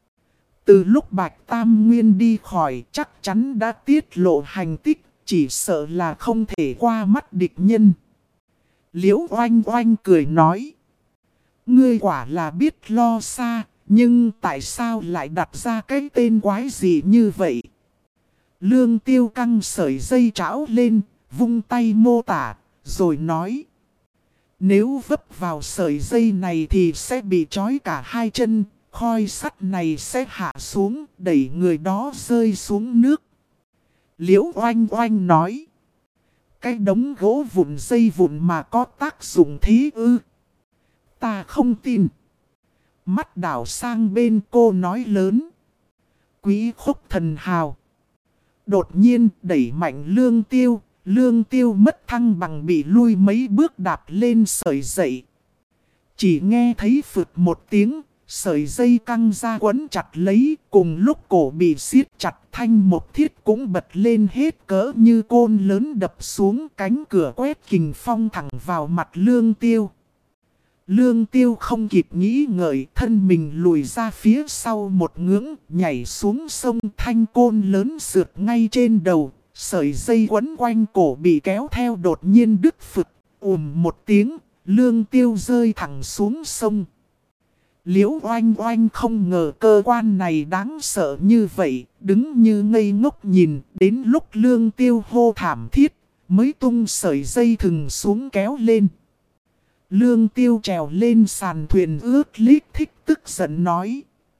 Từ lúc Bạch Tam Nguyên đi khỏi chắc chắn đã tiết lộ hành tích, chỉ sợ là không thể qua mắt địch nhân. Liễu oanh oanh cười nói. Ngươi quả là biết lo xa, nhưng tại sao lại đặt ra cái tên quái gì như vậy? Lương Tiêu căng sợi dây trảo lên, vung tay mô tả, rồi nói. Nếu vấp vào sợi dây này thì sẽ bị trói cả hai chân, khoi sắt này sẽ hạ xuống, đẩy người đó rơi xuống nước. Liễu oanh oanh nói. Cái đống gỗ vụn dây vụn mà có tác dụng thế ư? Ta không tin. Mắt đảo sang bên cô nói lớn. Quý Khốc Thần Hào. Đột nhiên đẩy mạnh Lương Tiêu. Lương Tiêu mất thăng bằng bị lui mấy bước đạp lên sợi dây. Chỉ nghe thấy phụt một tiếng, sợi dây căng ra quấn chặt lấy, cùng lúc cổ bị siết chặt thanh một thiết cũng bật lên hết cỡ như côn lớn đập xuống, cánh cửa quét kình phong thẳng vào mặt Lương Tiêu. Lương Tiêu không kịp nghĩ ngợi, thân mình lùi ra phía sau một ngưỡng, nhảy xuống sông, thanh côn lớn sượt ngay trên đầu. Sợi dây quấn quanh cổ bị kéo theo đột nhiên đứt phực, một tiếng, Lương Tiêu rơi thẳng xuống sông. Liễu oanh oanh không ngờ cơ quan này đáng sợ như vậy, đứng như ngây ngốc nhìn, đến lúc Lương Tiêu hô thảm thiết, mới tung sợi dây thừng xuống kéo lên. Lương Tiêu trèo lên sàn thuyền ướt lít thích tức giận nói.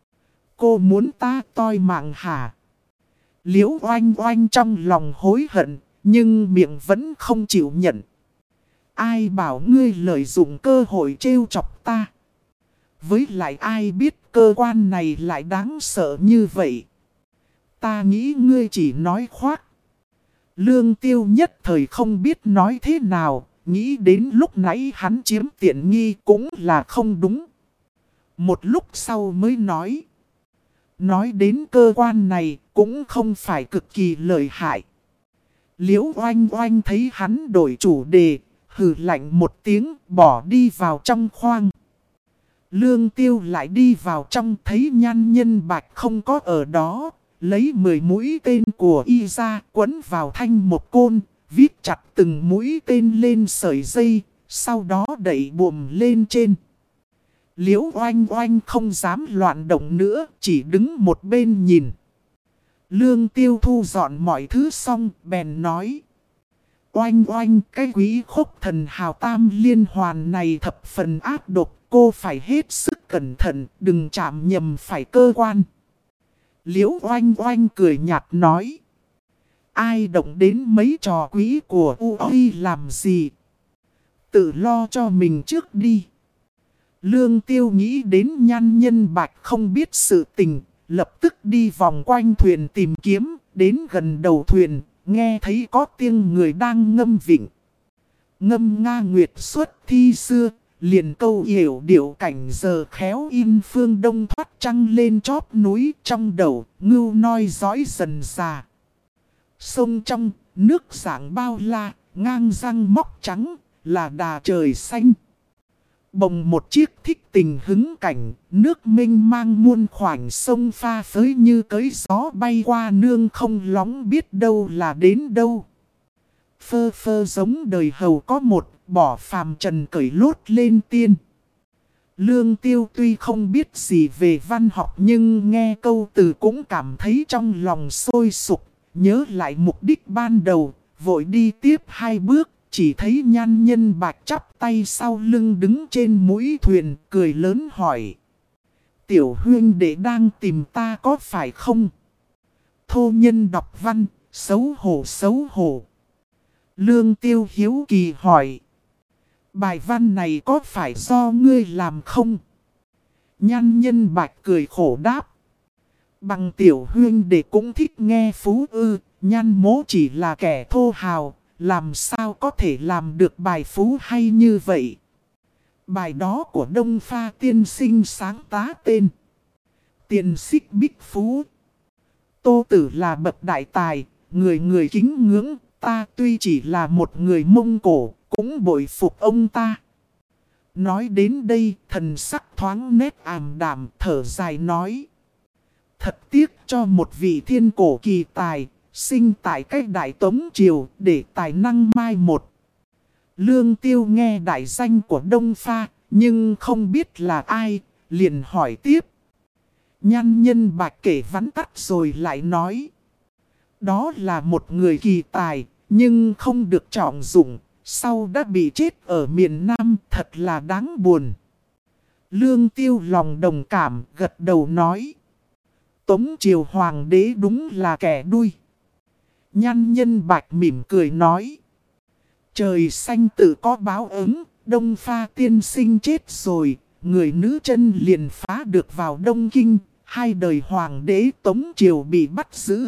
Cô muốn ta toi mạng hả? Liễu oanh oanh trong lòng hối hận, nhưng miệng vẫn không chịu nhận. Ai bảo ngươi lợi dụng cơ hội trêu chọc ta? Với lại ai biết cơ quan này lại đáng sợ như vậy? Ta nghĩ ngươi chỉ nói khoác. Lương Tiêu nhất thời không biết nói thế nào, nghĩ đến lúc nãy hắn chiếm tiện nghi cũng là không đúng. Một lúc sau mới nói. Nói đến cơ quan này cũng không phải cực kỳ lợi hại. Liễu oanh oanh thấy hắn đổi chủ đề, hừ lạnh một tiếng bỏ đi vào trong khoang. Lương Tiêu lại đi vào trong thấy Nhan Nhân Bạch không có ở đó, lấy 10 mũi tên của y ra quấn vào thanh một côn, viết chặt từng mũi tên lên sợi dây, sau đó đẩy buồm lên trên. Liễu oanh oanh không dám loạn động nữa, chỉ đứng một bên nhìn. Lương Tiêu thu dọn mọi thứ xong, bèn nói. Oanh oanh, cái Quý Khốc Thần Hào Tam Liên Hoàn này thập phần ác độc, cô phải hết sức cẩn thận, đừng chạm nhầm phải cơ quan. Liễu oanh oanh cười nhạt nói. Ai động đến mấy trò quý của UI làm gì? Tự lo cho mình trước đi. Lương Tiêu nghĩ đến Nhan Nhân Bạch không biết sự tình, lập tức đi vòng quanh thuyền tìm kiếm, đến gần đầu thuyền, nghe thấy có tiếng người đang ngâm vịnh. Ngâm nga nguyệt xuất thi xưa, liền câu hiểu điệu cảnh giờ khéo in phương đông thoát trăng lên chóp núi trong đầu, ngưu noi dõi dần già. Sông trong, nước dạng bao la, ngang răng móc trắng, là đà trời xanh. Bồng một chiếc thích tình hứng cảnh, nước mênh mang muôn khoảnh sông pha phới như cới gió bay qua nương không lóng biết đâu là đến đâu. Phơ phơ giống đời hầu có một, bỏ phàm trần cởi lốt lên tiên. Lương Tiêu tuy không biết gì về văn học nhưng nghe câu từ cũng cảm thấy trong lòng sôi sục, nhớ lại mục đích ban đầu, vội đi tiếp 2 bước. Chỉ thấy Nhan Nhân Bạch chắp tay sau lưng đứng trên mũi thuyền, cười lớn hỏi. Tiểu huynh đệ đang tìm ta có phải không? Thô nhân đọc văn, xấu hổ xấu hổ. Lương Tiêu hiếu kỳ hỏi. Bài văn này có phải do ngươi làm không? Nhan Nhân Bạch cười khổ đáp. Bằng tiểu huynh đệ cũng thích nghe phú ư, Nhan mố chỉ là kẻ thô hào. Làm sao có thể làm được bài phú hay như vậy? Bài đó của Đông Pha tiên sinh sáng tá tên. Tiền xích bích phú. Tô Tử là bậc đại tài, người người kính ngưỡng. Ta tuy chỉ là một người Mông Cổ, cũng bội phục ông ta. Nói đến đây, thần sắc thoáng nét ảm đạm, thở dài nói. Thật tiếc cho một vị thiên cổ kỳ tài. Sinh tại cách đại tống triều để tài năng mai một. Lương Tiêu nghe đại danh của Đông Pha, nhưng không biết là ai, liền hỏi tiếp. Nhan Nhân Bạch kể vắn tắt rồi lại nói. Đó là một người kỳ tài, nhưng không được trọng dụng, sau đã bị chết ở miền Nam, thật là đáng buồn. Lương Tiêu lòng đồng cảm, gật đầu nói. Tống triều hoàng đế đúng là kẻ đuôi. Nhan Nhân Bạch mỉm cười nói. Trời xanh tự có báo ứng, Đông Pha tiên sinh chết rồi, người nữ chân liền phá được vào Đông Kinh, 2 đời hoàng đế Tống triều bị bắt giữ.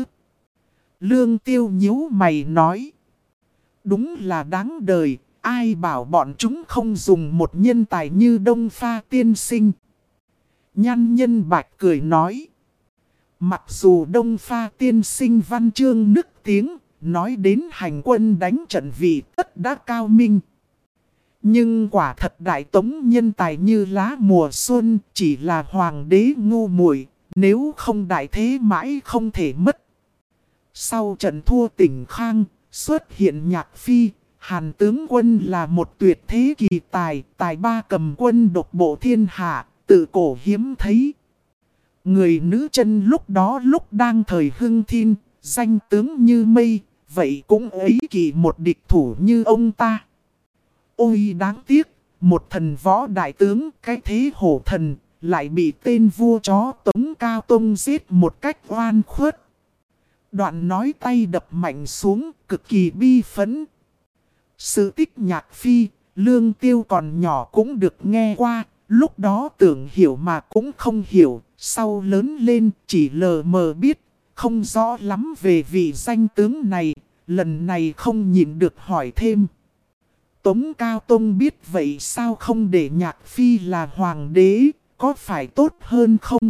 Lương Tiêu nhíu mày nói. Đúng là đáng đời, ai bảo bọn chúng không dùng một nhân tài như Đông Pha tiên sinh. Nhan Nhân Bạch cười nói. Mặc dù Đông Pha tiên sinh văn chương nức tiếng, nói đến hành quân đánh trận vị tất đã cao minh. Nhưng quả thật đại tống nhân tài như lá mùa xuân, chỉ là hoàng đế ngu muội, nếu không đại thế mãi không thể mất. Sau trận thua Tỉnh Khang, xuất hiện Nhạc Phi, Hàn tướng quân là một tuyệt thế kỳ tài, tài ba cầm quân độc bộ thiên hạ, tự cổ hiếm thấy. Người nữ chân lúc đó lúc đang thời hưng thiên, danh tướng như mây, vậy cũng ấy kỳ một địch thủ như ông ta. Ôi đáng tiếc, một thần võ đại tướng, cái thế hổ thần, lại bị tên vua chó Tống Cao Tông giết một cách oan khuất. Đoạn nói tay đập mạnh xuống, cực kỳ bi phẫn. Sự tích Nhạc Phi, Lương Tiêu còn nhỏ cũng được nghe qua, lúc đó tưởng hiểu mà cũng không hiểu. Sau lớn lên chỉ lờ mờ biết, không rõ lắm về vị danh tướng này, lần này không nhịn được hỏi thêm. Tống Cao Tông biết vậy sao không để Nhạc Phi là hoàng đế, có phải tốt hơn không?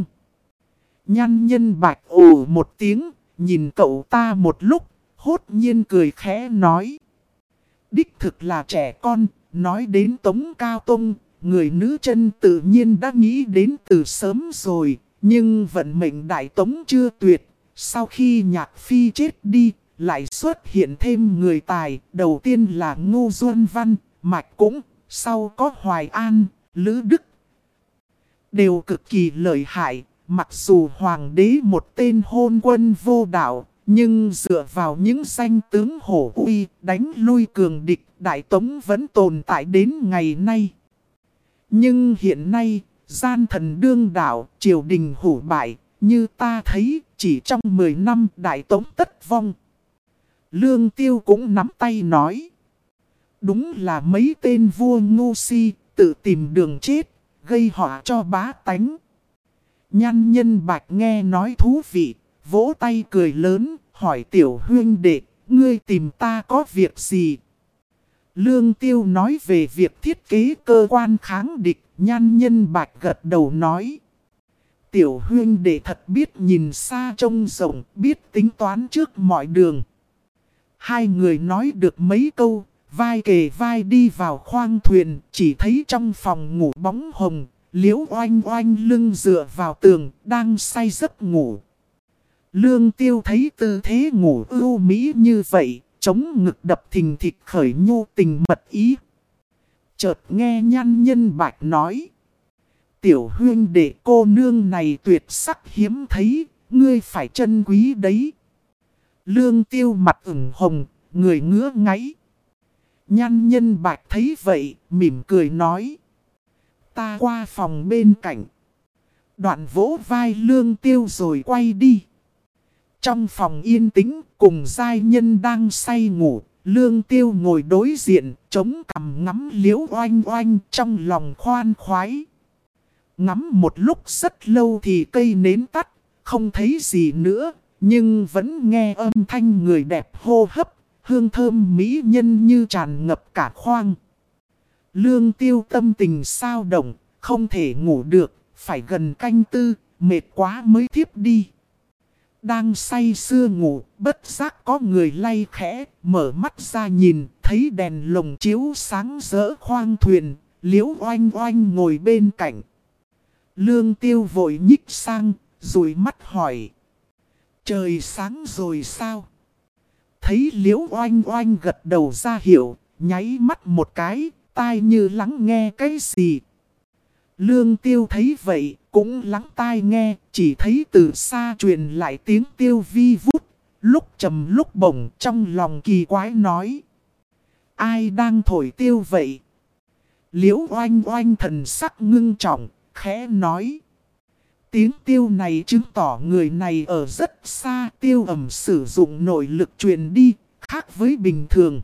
Nhan Nhân Bạch ồ một tiếng, nhìn cậu ta một lúc, hốt nhiên cười khẽ nói. Đích thực là trẻ con, nói đến Tống Cao Tông, người nữ chân tự nhiên đã nghĩ đến từ sớm rồi. Nhưng vận mệnh đại tống chưa tuyệt, sau khi Nhạc Phi chết đi, lại xuất hiện thêm người tài. Đầu tiên là Ngô Duân Văn, Mạch Cũng, sau có Hoài An, Lữ Đức. Đều cực kỳ lợi hại, mặc dù hoàng đế một tên hôn quân vô đạo, nhưng dựa vào những danh tướng hổ uy đánh lui cường địch, đại tống vẫn tồn tại đến ngày nay. Nhưng hiện nay, gian thần đương đạo, triều đình hủ bại, như ta thấy, chỉ trong 10 năm đại tống tất vong. Lương Tiêu cũng nắm tay nói. Đúng là mấy tên vua ngu si, tự tìm đường chết, gây họa cho bá tánh. Nhan Nhân Bạch nghe nói thú vị, vỗ tay cười lớn, hỏi tiểu huynh đệ, ngươi tìm ta có việc gì? Lương Tiêu nói về việc thiết kế cơ quan kháng địch, Nhan Nhân Bạch gật đầu nói. Tiểu huynh đệ thật biết nhìn xa trông rộng, biết tính toán trước mọi đường. Hai người nói được mấy câu, vai kề vai đi vào khoang thuyền, chỉ thấy trong phòng ngủ bóng hồng, Liễu Oanh Oanh lưng dựa vào tường, đang say giấc ngủ. Lương Tiêu thấy tư thế ngủ ưu mỹ như vậy, chống ngực đập thình thịch khởi nhu tình mật ý. Chợt nghe Nhan Nhân Bạch nói. Tiểu huynh đệ cô nương này tuyệt sắc hiếm thấy, ngươi phải trân quý đấy. Lương Tiêu mặt ửng hồng, người ngứa ngáy. Nhan Nhân Bạch thấy vậy, mỉm cười nói. Ta qua phòng bên cạnh. Đoạn vỗ vai Lương Tiêu rồi quay đi. Trong phòng yên tĩnh, cùng giai nhân đang say ngủ, Lương Tiêu ngồi đối diện, chống cằm ngắm Liễu Oanh Oanh trong lòng khoan khoái. Ngắm một lúc rất lâu thì cây nến tắt, không thấy gì nữa, nhưng vẫn nghe âm thanh người đẹp hô hấp, hương thơm mỹ nhân như tràn ngập cả khoang. Lương Tiêu tâm tình sao động, không thể ngủ được, phải gần canh tư, mệt quá mới thiếp đi. Đang say sưa ngủ, bất giác có người lay khẽ, mở mắt ra nhìn, thấy đèn lồng chiếu sáng rỡ khoang thuyền, Liễu Oanh Oanh ngồi bên cạnh. Lương Tiêu vội nhích sang, dụi mắt hỏi. Trời sáng rồi sao? Thấy Liễu Oanh Oanh gật đầu ra hiệu, nháy mắt một cái, tai như lắng nghe cái gì. Lương Tiêu thấy vậy, cũng lắng tai nghe, chỉ thấy từ xa truyền lại tiếng tiêu vi vút, lúc trầm lúc bổng, trong lòng kỳ quái nói. Ai đang thổi tiêu vậy? Liễu Oanh Oanh thần sắc ngưng trọng, khẽ nói. Tiếng tiêu này chứng tỏ người này ở rất xa, tiêu ẩm sử dụng nội lực truyền đi, khác với bình thường.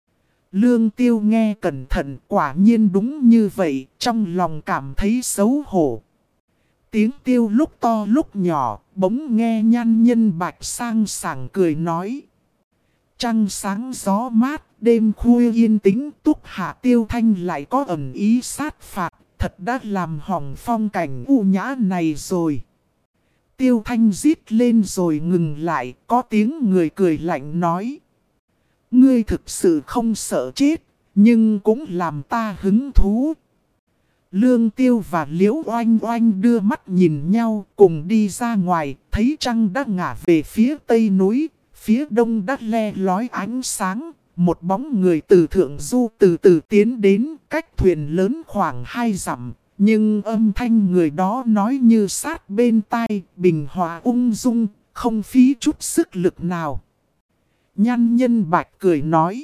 Lương Tiêu nghe cẩn thận, quả nhiên đúng như vậy, trong lòng cảm thấy xấu hổ. Tiếng tiêu lúc to lúc nhỏ, bỗng nghe Nhan Nhân Bạch sang sảng cười nói. Trăng sáng gió mát, đêm khuya yên tĩnh, Túc Hạ Tiêu Thanh lại có ẩn ý sát phạt, thật đã làm hỏng phong cảnh u nhã này rồi. Tiêu Thanh rít lên rồi ngừng lại, có tiếng người cười lạnh nói. Ngươi thực sự không sợ chết, nhưng cũng làm ta hứng thú. Lương Tiêu và Liễu Oanh Oanh đưa mắt nhìn nhau, cùng đi ra ngoài, thấy trăng đã ngả về phía tây núi, phía đông đã le lói ánh sáng. Một bóng người từ thượng du từ từ tiến đến, cách thuyền lớn khoảng 2 dặm, nhưng âm thanh người đó nói như sát bên tai, bình hòa ung dung, không phí chút sức lực nào. Nhan Nhân Bạch cười nói.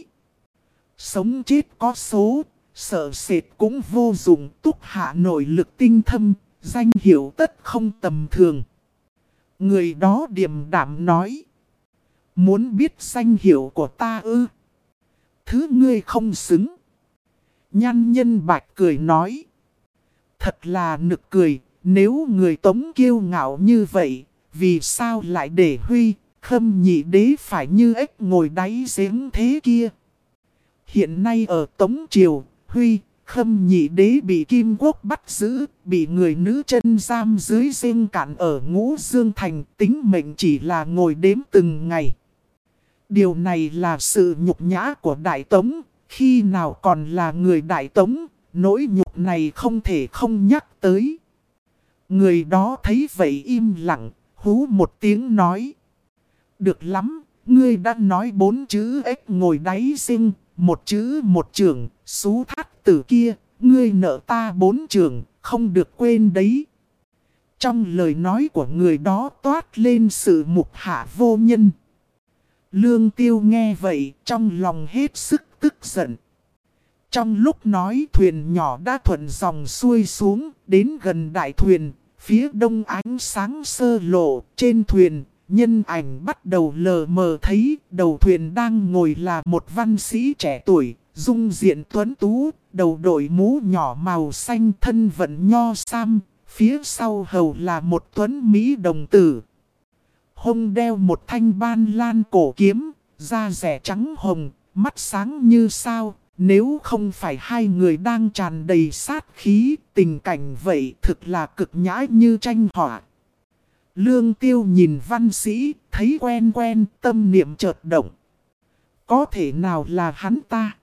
Sống chết có số, sợ sệt cũng vô dụng, Túc Hạ nội lực tinh thâm, danh hiệu tất không tầm thường. Người đó điềm đạm nói. Muốn biết danh hiệu của ta ư? Thứ ngươi không xứng. Nhan Nhân Bạch cười nói. Thật là nực cười, nếu người Tống kiêu ngạo như vậy, vì sao lại để Huy, Khâm Nhị Đế phải như ếch ngồi đáy giếng thế kia? Hiện nay ở Tống Triều, Huy, Khâm Nhị Đế bị Kim Quốc bắt giữ, bị người nữ chân giam dưới giếng cạn ở Ngũ Dương Thành, tính mệnh chỉ là ngồi đếm từng ngày. Điều này là sự nhục nhã của Đại Tống, khi nào còn là người Đại Tống, nỗi nhục này không thể không nhắc tới. Người đó thấy vậy im lặng, hú một tiếng nói. Được lắm, ngươi đã nói 4 chữ ếch ngồi đáy giếng, 1 chữ 1 chưởng, xú thát tử kia, ngươi nợ ta 4 chưởng, không được quên đấy. Trong lời nói của người đó toát lên sự mục hạ vô nhân. Lương Tiêu nghe vậy, trong lòng hết sức tức giận. Trong lúc nói thuyền nhỏ đã thuận dòng xuôi xuống, đến gần đại thuyền, phía đông ánh sáng sơ lộ, trên thuyền, nhân ảnh bắt đầu lờ mờ thấy, đầu thuyền đang ngồi là một văn sĩ trẻ tuổi, dung diện tuấn tú, đầu đội mũ nhỏ màu xanh, thân vận nho sam, phía sau hầu là một tuấn Mỹ đồng tử. Hông đeo một thanh ban lan cổ kiếm, da rẻ trắng hồng, mắt sáng như sao. Nếu không phải hai người đang tràn đầy sát khí, tình cảnh vậy thực là cực nhã như tranh họa. Lương Tiêu nhìn văn sĩ, thấy quen quen, tâm niệm chợt động. Có thể nào là hắn ta?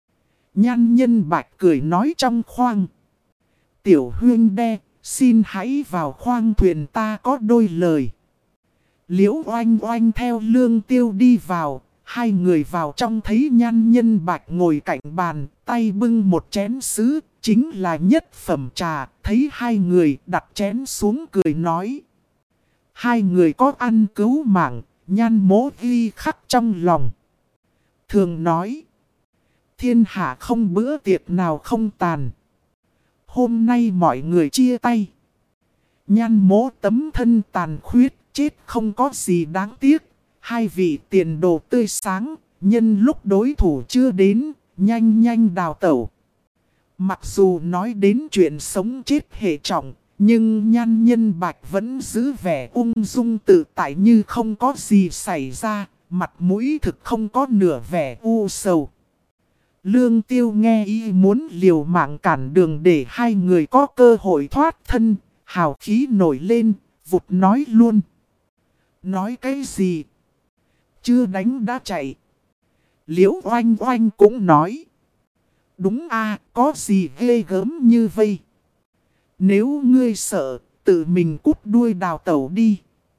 Nhan Nhân Bạch cười nói trong khoang. Tiểu huynh đe, xin hãy vào khoang thuyền, ta có đôi lời. Liễu Oanh Oanh theo Lương Tiêu đi vào. Hai người vào trong thấy Nhan Nhân Bạch ngồi cạnh bàn, tay bưng một chén sứ, chính là nhất phẩm trà. Thấy hai người đặt chén xuống cười nói. Hai người có ăn cứu mạng, Nhan mỗ ghi khắc trong lòng. Thường nói, thiên hạ không bữa tiệc nào không tàn. Hôm nay mọi người chia tay. Nhan mỗ tấm thân tàn khuyết, chết không có gì đáng tiếc. Hai vị tiền đồ tươi sáng, nhân lúc đối thủ chưa đến, nhanh nhanh đào tẩu. Mặc dù nói đến chuyện sống chết hệ trọng, nhưng Nhan Nhân Bạch vẫn giữ vẻ ung dung tự tại như không có gì xảy ra, mặt mũi thực không có nửa vẻ u sầu. Lương Tiêu nghe y muốn liều mạng cản đường để hai người có cơ hội thoát thân, hào khí nổi lên, vụt nói luôn. Nói cái gì? Chưa đánh đã chạy. Liễu Oanh Oanh cũng nói. Đúng a, có gì ghê gớm như vây. Nếu ngươi sợ, tự mình cút đuôi đào tẩu đi.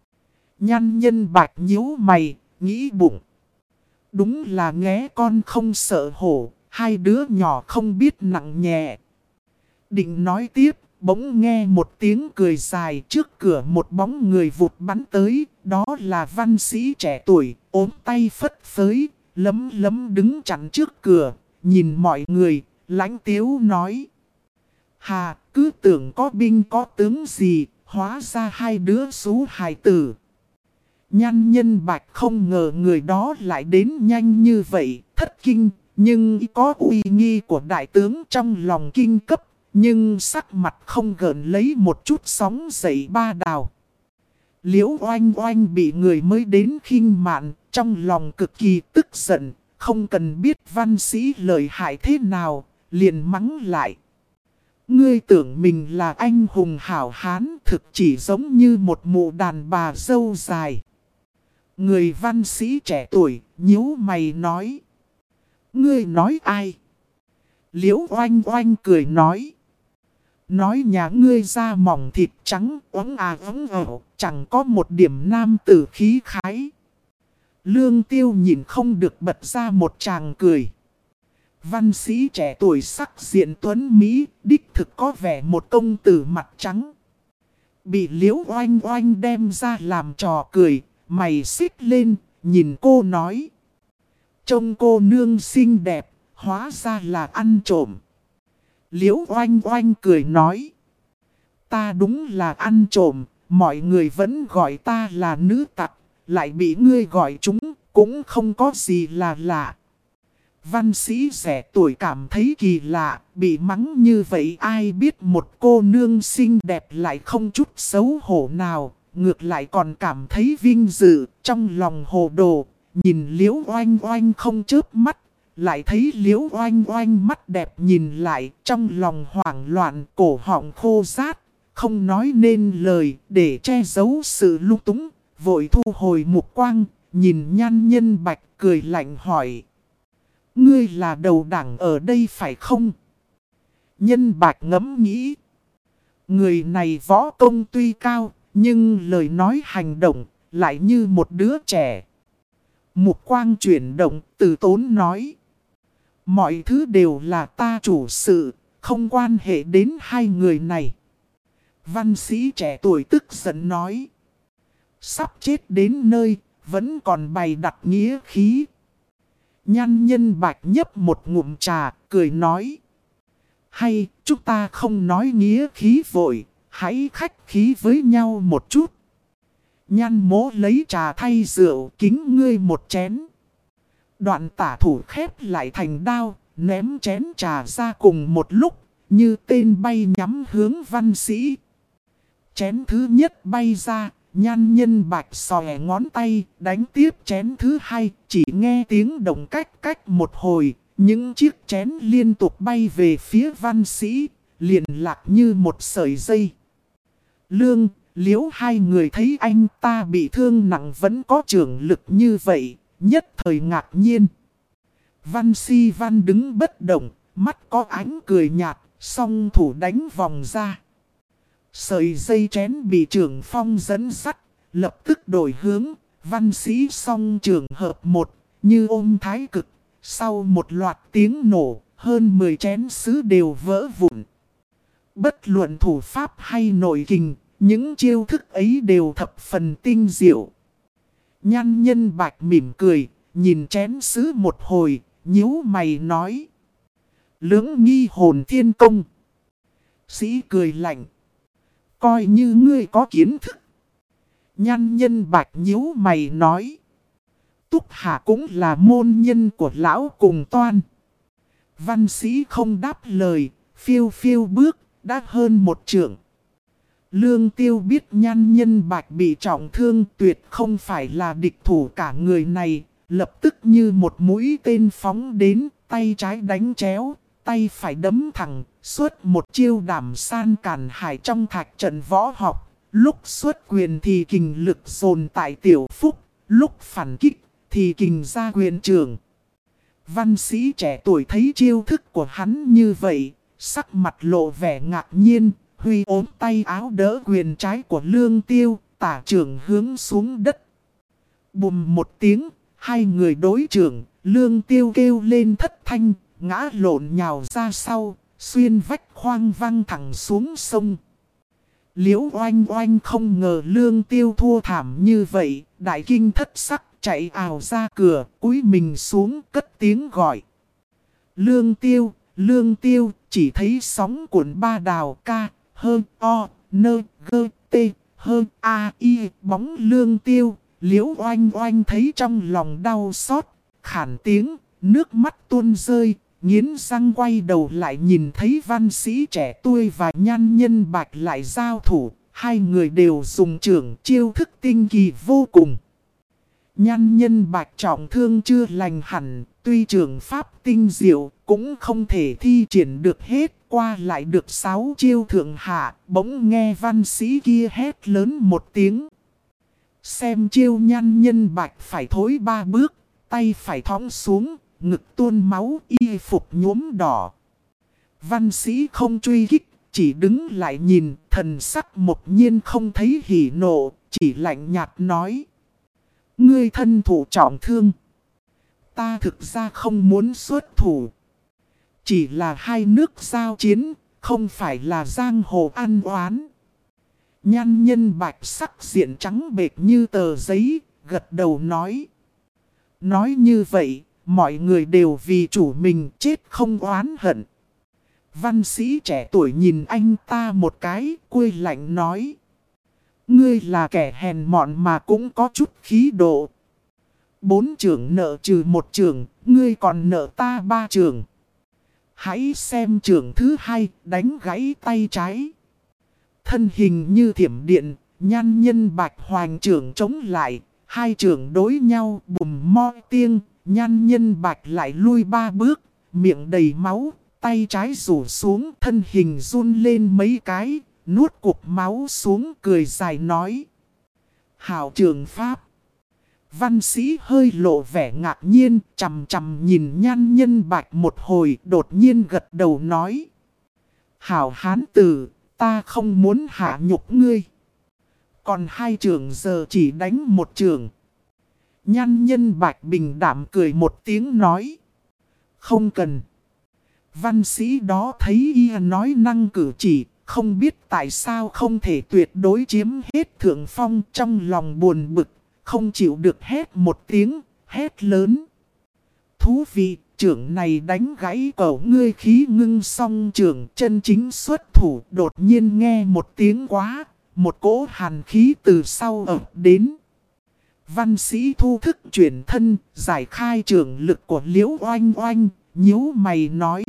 Nhan Nhân Bạch nhíu mày, nghĩ bụng. Đúng là nghé con không sợ hổ, hai đứa nhỏ không biết nặng nhẹ. Định nói tiếp, bỗng nghe một tiếng cười dài, trước cửa một bóng người vụt bắn tới. Đó là văn sĩ trẻ tuổi, ốm tay phất phới, lấm lấm đứng chắn trước cửa, nhìn mọi người, lãnh tiếu nói. Hà, cứ tưởng có binh có tướng gì, hóa ra hai đứa xú hài tử. Nhan Nhân Bạch không ngờ người đó lại đến nhanh như vậy, thất kinh, nhưng có uy nghi của đại tướng trong lòng kinh cấp, nhưng sắc mặt không gợn lấy một chút sóng dậy ba đào. Liễu Oanh Oanh bị người mới đến khinh mạn, trong lòng cực kỳ tức giận, không cần biết văn sĩ lợi hại thế nào, liền mắng lại. Ngươi tưởng mình là anh hùng hảo hán, thực chỉ giống như một mụ đàn bà dâu dài. Người văn sĩ trẻ tuổi, nhíu mày nói. Ngươi nói ai? Liễu Oanh Oanh cười nói. Nói nhà ngươi da mỏng thịt trắng, ống ống chẳng có một điểm nam tử khí khái. Lương Tiêu nhìn không được bật ra một tràng cười. Văn sĩ trẻ tuổi sắc diện tuấn Mỹ, đích thực có vẻ một công tử mặt trắng. Bị Liễu Oanh Oanh đem ra làm trò cười, mày xích lên, nhìn cô nói. Trông cô nương xinh đẹp, hóa ra là ăn trộm. Liễu Oanh Oanh cười nói. Ta đúng là ăn trộm, mọi người vẫn gọi ta là nữ tặc, lại bị ngươi gọi chúng, cũng không có gì là lạ. Văn sĩ trẻ tuổi cảm thấy kỳ lạ, bị mắng như vậy ai biết một cô nương xinh đẹp lại không chút xấu hổ nào, ngược lại còn cảm thấy vinh dự, trong lòng hồ đồ, nhìn Liễu Oanh Oanh không chớp mắt, lại thấy Liễu Oanh Oanh mắt đẹp nhìn lại, trong lòng hoảng loạn, cổ họng khô rát, không nói nên lời, để che giấu sự lung túng, vội thu hồi mục quang, nhìn Nhan Nhân Bạch cười lạnh hỏi. Ngươi là đầu đảng ở đây phải không? Nhân Bạch ngẫm nghĩ. Người này võ công tuy cao, nhưng lời nói hành động lại như một đứa trẻ. Mục quang chuyển động, từ tốn nói. Mọi thứ đều là ta chủ sự, không quan hệ đến hai người này. Văn sĩ trẻ tuổi tức giận nói. Sắp chết đến nơi, vẫn còn bày đặt nghĩa khí. Nhan Nhân Bạch nhấp một ngụm trà, cười nói. Hay, chúng ta không nói nghĩa khí vội, hãy khách khí với nhau một chút. Nhan mỗ lấy trà thay rượu, kính ngươi một chén. Đoạn tả thủ khép lại thành đao, ném chén trà ra cùng một lúc, như tên bay nhắm hướng văn sĩ. Chén thứ nhất bay ra, Nhan Nhân Bạch xòe ngón tay, đánh tiếp chén thứ hai, chỉ nghe tiếng động cách cách một hồi, những chiếc chén liên tục bay về phía văn sĩ, liền lạc như một sợi dây. Lương, Liễu hai người thấy anh ta bị thương nặng vẫn có trưởng lực như vậy, nhất thời ngạc nhiên. Văn Si Văn đứng bất động, mắt có ánh cười nhạt, song thủ đánh vòng ra. Sợi dây chén bị Trường Phong dẫn dắt, lập tức đổi hướng, văn sĩ song trường hợp một, như ôm thái cực. Sau một loạt tiếng nổ, hơn 10 chén sứ đều vỡ vụn. Bất luận thủ pháp hay nội kình, những chiêu thức ấy đều thập phần tinh diệu. Nhan Nhân Bạch mỉm cười, nhìn chén sứ một hồi, nhíu mày nói. Lưỡng nghi hồn thiên công. Sĩ cười lạnh. Coi như ngươi có kiến thức. Nhan Nhân Bạch nhíu mày nói. Túc Hà cũng là môn nhân của lão cùng toan. Văn sĩ không đáp lời, phiêu phiêu bước, đã hơn một trượng. Lương Tiêu biết Nhan Nhân Bạch bị trọng thương tuyệt không phải là địch thủ cả người này. Lập tức như một mũi tên phóng đến, tay trái đánh chéo, tay phải đấm thẳng, xuất một chiêu đảm san càn hải trong thạch trận võ học. Lúc xuất quyền thì kình lực dồn tại tiểu phúc, lúc phản kích thì kình ra quyền trường. Văn sĩ trẻ tuổi thấy chiêu thức của hắn như vậy, sắc mặt lộ vẻ ngạc nhiên, huy ốm tay áo đỡ quyền trái của Lương Tiêu, tả trưởng hướng xuống đất. Bùm một tiếng, hai người đối trưởng, Lương Tiêu kêu lên thất thanh, ngã lộn nhào ra sau, xuyên vách khoang văng thẳng xuống sông. Liễu Oanh Oanh không ngờ Lương Tiêu thua thảm như vậy, đại kinh thất sắc chạy ào ra cửa, cúi mình xuống cất tiếng gọi. Lương Tiêu, chỉ thấy sóng cuộn ba đào ca, hơn o, nơ, gơ, tê, hơn a, y, bóng Lương Tiêu. Liễu Oanh Oanh thấy trong lòng đau xót, khản tiếng, nước mắt tuôn rơi, nghiến răng quay đầu lại nhìn thấy văn sĩ trẻ tuổi và Nhan Nhân Bạch lại giao thủ, hai người đều dùng trưởng chiêu thức tinh kỳ vô cùng. Nhan Nhân Bạch trọng thương chưa lành hẳn, tuy trường pháp tinh diệu, cũng không thể thi triển được hết, qua lại được 6 chiêu thượng hạ, bỗng nghe văn sĩ kia hét lớn một tiếng. Xem chiêu Nhan Nhân Bạch phải thối 3 bước, tay phải thõng xuống, ngực tuôn máu, y phục nhuốm đỏ. Văn sĩ không truy kích, chỉ đứng lại nhìn, thần sắc một nhiên không thấy hỉ nộ, chỉ lạnh nhạt nói. Ngươi thân thủ trọng thương. Ta thực ra không muốn xuất thủ. Chỉ là hai nước giao chiến, không phải là giang hồ ăn oán. Nhan Nhân Bạch sắc diện trắng bệch như tờ giấy, gật đầu nói. Nói như vậy, mọi người đều vì chủ mình chết không oán hận. Văn sĩ trẻ tuổi nhìn anh ta một cái, quê lạnh nói. Ngươi là kẻ hèn mọn mà cũng có chút khí độ. 4 trưởng nợ trừ 1 trưởng, ngươi còn nợ ta 3 trưởng. Hãy xem trưởng thứ 2, đánh gãy tay trái. Thân hình như thiểm điện, Nhan Nhân Bạch hoành trưởng chống lại, hai trưởng đối nhau bùm moi tiếng, Nhan Nhân Bạch lại lui 3 bước, miệng đầy máu, tay trái rủ xuống, thân hình run lên mấy cái, nuốt cục máu xuống cười dài nói. Hảo trường pháp. Văn sĩ hơi lộ vẻ ngạc nhiên, chằm chằm nhìn Nhan Nhân Bạch một hồi, đột nhiên gật đầu nói. Hảo hán tử, ta không muốn hạ nhục ngươi. Còn 2 trưởng giờ chỉ đánh 1 trưởng. Nhan Nhân Bạch bình đảm cười một tiếng nói. Không cần. Văn sĩ đó thấy y nói năng cử chỉ, không biết tại sao không thể tuyệt đối chiếm hết thượng phong, trong lòng buồn bực, không chịu được hét một tiếng, hét lớn. Thú vị, trưởng này đánh gãy cẩu ngươi khí ngưng song trưởng chân chính xuất thủ, đột nhiên nghe một tiếng quá, một cỗ hàn khí từ sau ập đến. Văn sĩ thu thức chuyển thân, giải khai trưởng lực của Liễu Oanh Oanh, nhíu mày nói.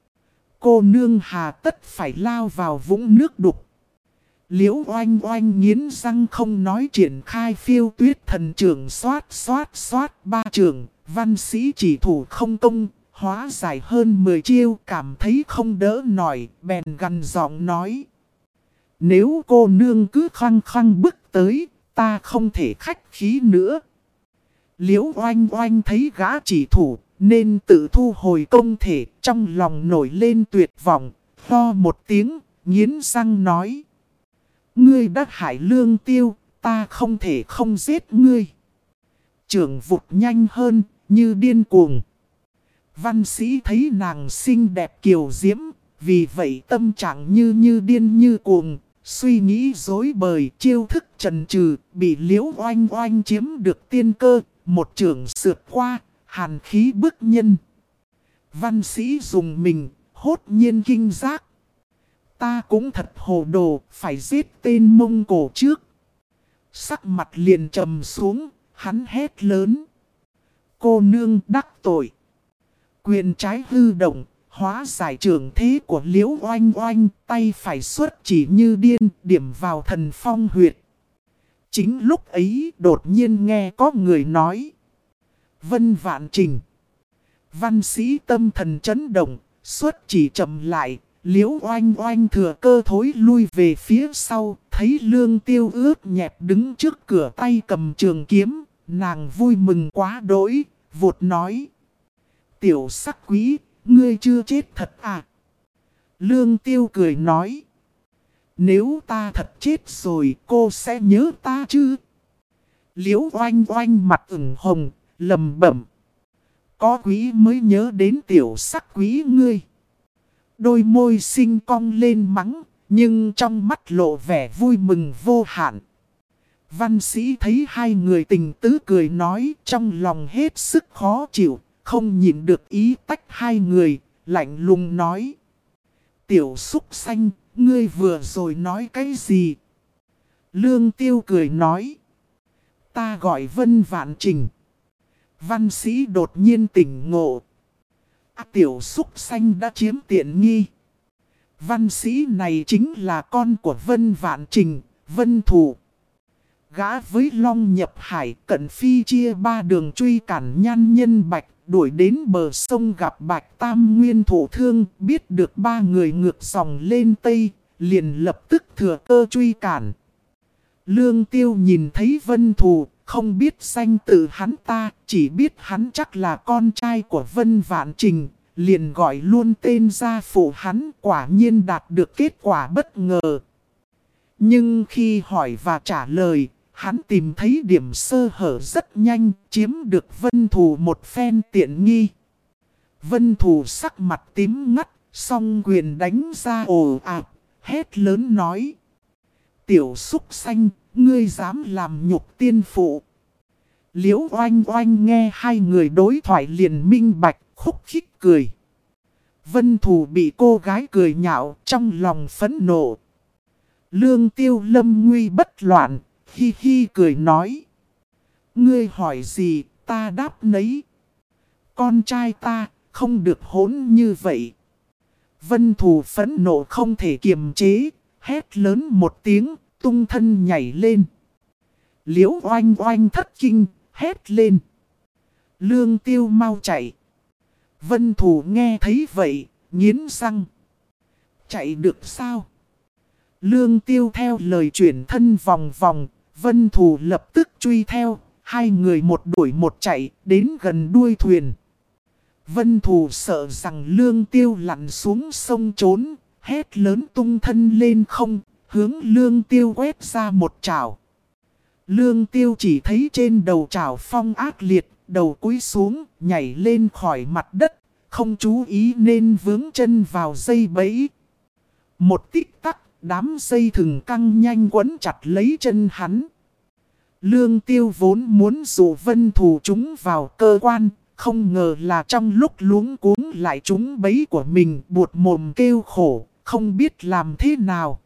Cô nương hà tất phải lao vào vũng nước đục. Liễu oanh oanh nghiến răng không nói, triển khai phiêu tuyết thần trưởng xoát xoát xoát ba trường. Văn sĩ chỉ thủ không công, hóa giải hơn 10 chiêu, cảm thấy không đỡ nổi, bèn gằn giọng nói. Nếu cô nương cứ khăng khăng bước tới, ta không thể khách khí nữa. Liễu oanh oanh thấy gã chỉ thủ, nên tự thu hồi công thể, trong lòng nổi lên tuyệt vọng, ho một tiếng, nghiến răng nói. Ngươi đã hại Lương Tiêu, ta không thể không giết ngươi. Trưởng vụt nhanh hơn, như điên cuồng. Văn sĩ thấy nàng xinh đẹp kiều diễm, vì vậy tâm trạng như điên như cuồng, suy nghĩ rối bời, chiêu thức trần trừ, bị Liễu oanh oanh chiếm được tiên cơ, một chưởng sượt qua, hàn khí bức nhân. Văn sĩ dùng mình, hốt nhiên kinh giác. Ta cũng thật hồ đồ, phải giết tên Mông Cổ trước. Sắc mặt liền trầm xuống, hắn hét lớn. Cô nương đắc tội. Quyền trái hư động, hóa giải trường thế của Liễu oanh oanh, tay phải xuất chỉ như điên, điểm vào thần phong huyệt. Chính lúc ấy đột nhiên nghe có người nói. Vân Vạn Trình. Văn sĩ tâm thần chấn động, xuất chỉ chậm lại. Liễu oanh oanh thừa cơ thối lui về phía sau, thấy Lương Tiêu ướt nhẹp đứng trước cửa tay cầm trường kiếm, nàng vui mừng quá đỗi, vụt nói. Tiểu sắc quý, ngươi chưa chết thật à? Lương Tiêu cười nói. Nếu ta thật chết rồi, cô sẽ nhớ ta chứ? Liễu oanh oanh mặt ửng hồng, lầm bẩm. Có quý mới nhớ đến tiểu sắc quý ngươi. Đôi môi xinh cong lên mắng, nhưng trong mắt lộ vẻ vui mừng vô hạn. Văn sĩ thấy hai người tình tứ cười nói, trong lòng hết sức khó chịu, không nhịn được ý tách hai người, lạnh lùng nói. Tiểu súc xanh, ngươi vừa rồi nói cái gì? Lương Tiêu cười nói. Ta gọi Vân Vạn Trình. Văn sĩ đột nhiên tỉnh ngộ. Tiểu súc xanh đã chiếm tiện nghi. Văn sĩ này chính là con của Vân Vạn Trình, Vân Thù. Gã với Long nhập hải, Cận Phi chia ba đường truy cản Nhan Nhân Bạch, đuổi đến bờ sông gặp Bạch Tam Nguyên thổ thương, biết được ba người ngược dòng lên Tây, liền lập tức thừa cơ truy cản. Lương Tiêu nhìn thấy Vân Thù, không biết danh tự hắn ta, chỉ biết hắn chắc là con trai của Vân Vạn Trình, liền gọi luôn tên gia phụ hắn, quả nhiên đạt được kết quả bất ngờ. Nhưng khi hỏi và trả lời, hắn tìm thấy điểm sơ hở rất nhanh, chiếm được Vân Thù một phen tiện nghi. Vân Thù sắc mặt tím ngắt, song quyền đánh ra ồ ạt, hét lớn nói. Tiểu súc xanh, ngươi dám làm nhục tiên phụ. Liễu oanh oanh nghe hai người đối thoại liền minh bạch, khúc khích cười. Vân Thù bị cô gái cười nhạo, trong lòng phẫn nộ. Lương Tiêu lâm nguy bất loạn, hi hi cười nói. Ngươi hỏi gì, ta đáp nấy. Con trai ta, không được hỗn như vậy. Vân Thù phẫn nộ không thể kiềm chế, hét lớn một tiếng, tung thân nhảy lên. Liễu oanh oanh thất kinh, hét lên. Lương Tiêu mau chạy. Vân Thù nghe thấy vậy, nghiến răng. Chạy được sao? Lương Tiêu theo lời chuyển thân vòng vòng, Vân Thù lập tức truy theo, hai người một đuổi một chạy, đến gần đuôi thuyền. Vân Thù sợ rằng Lương Tiêu lặn xuống sông trốn, hét lớn tung thân lên không, hướng Lương Tiêu quét ra một chảo. Lương Tiêu chỉ thấy trên đầu chảo phong ác liệt, đầu cúi xuống, nhảy lên khỏi mặt đất, không chú ý nên vướng chân vào dây bẫy. Một tích tắc, đám dây thừng căng nhanh quấn chặt lấy chân hắn. Lương Tiêu vốn muốn dụ Vân Thù chúng vào cơ quan, không ngờ là trong lúc luống cuống lại trúng bẫy của mình, buột mồm kêu khổ, không biết làm thế nào.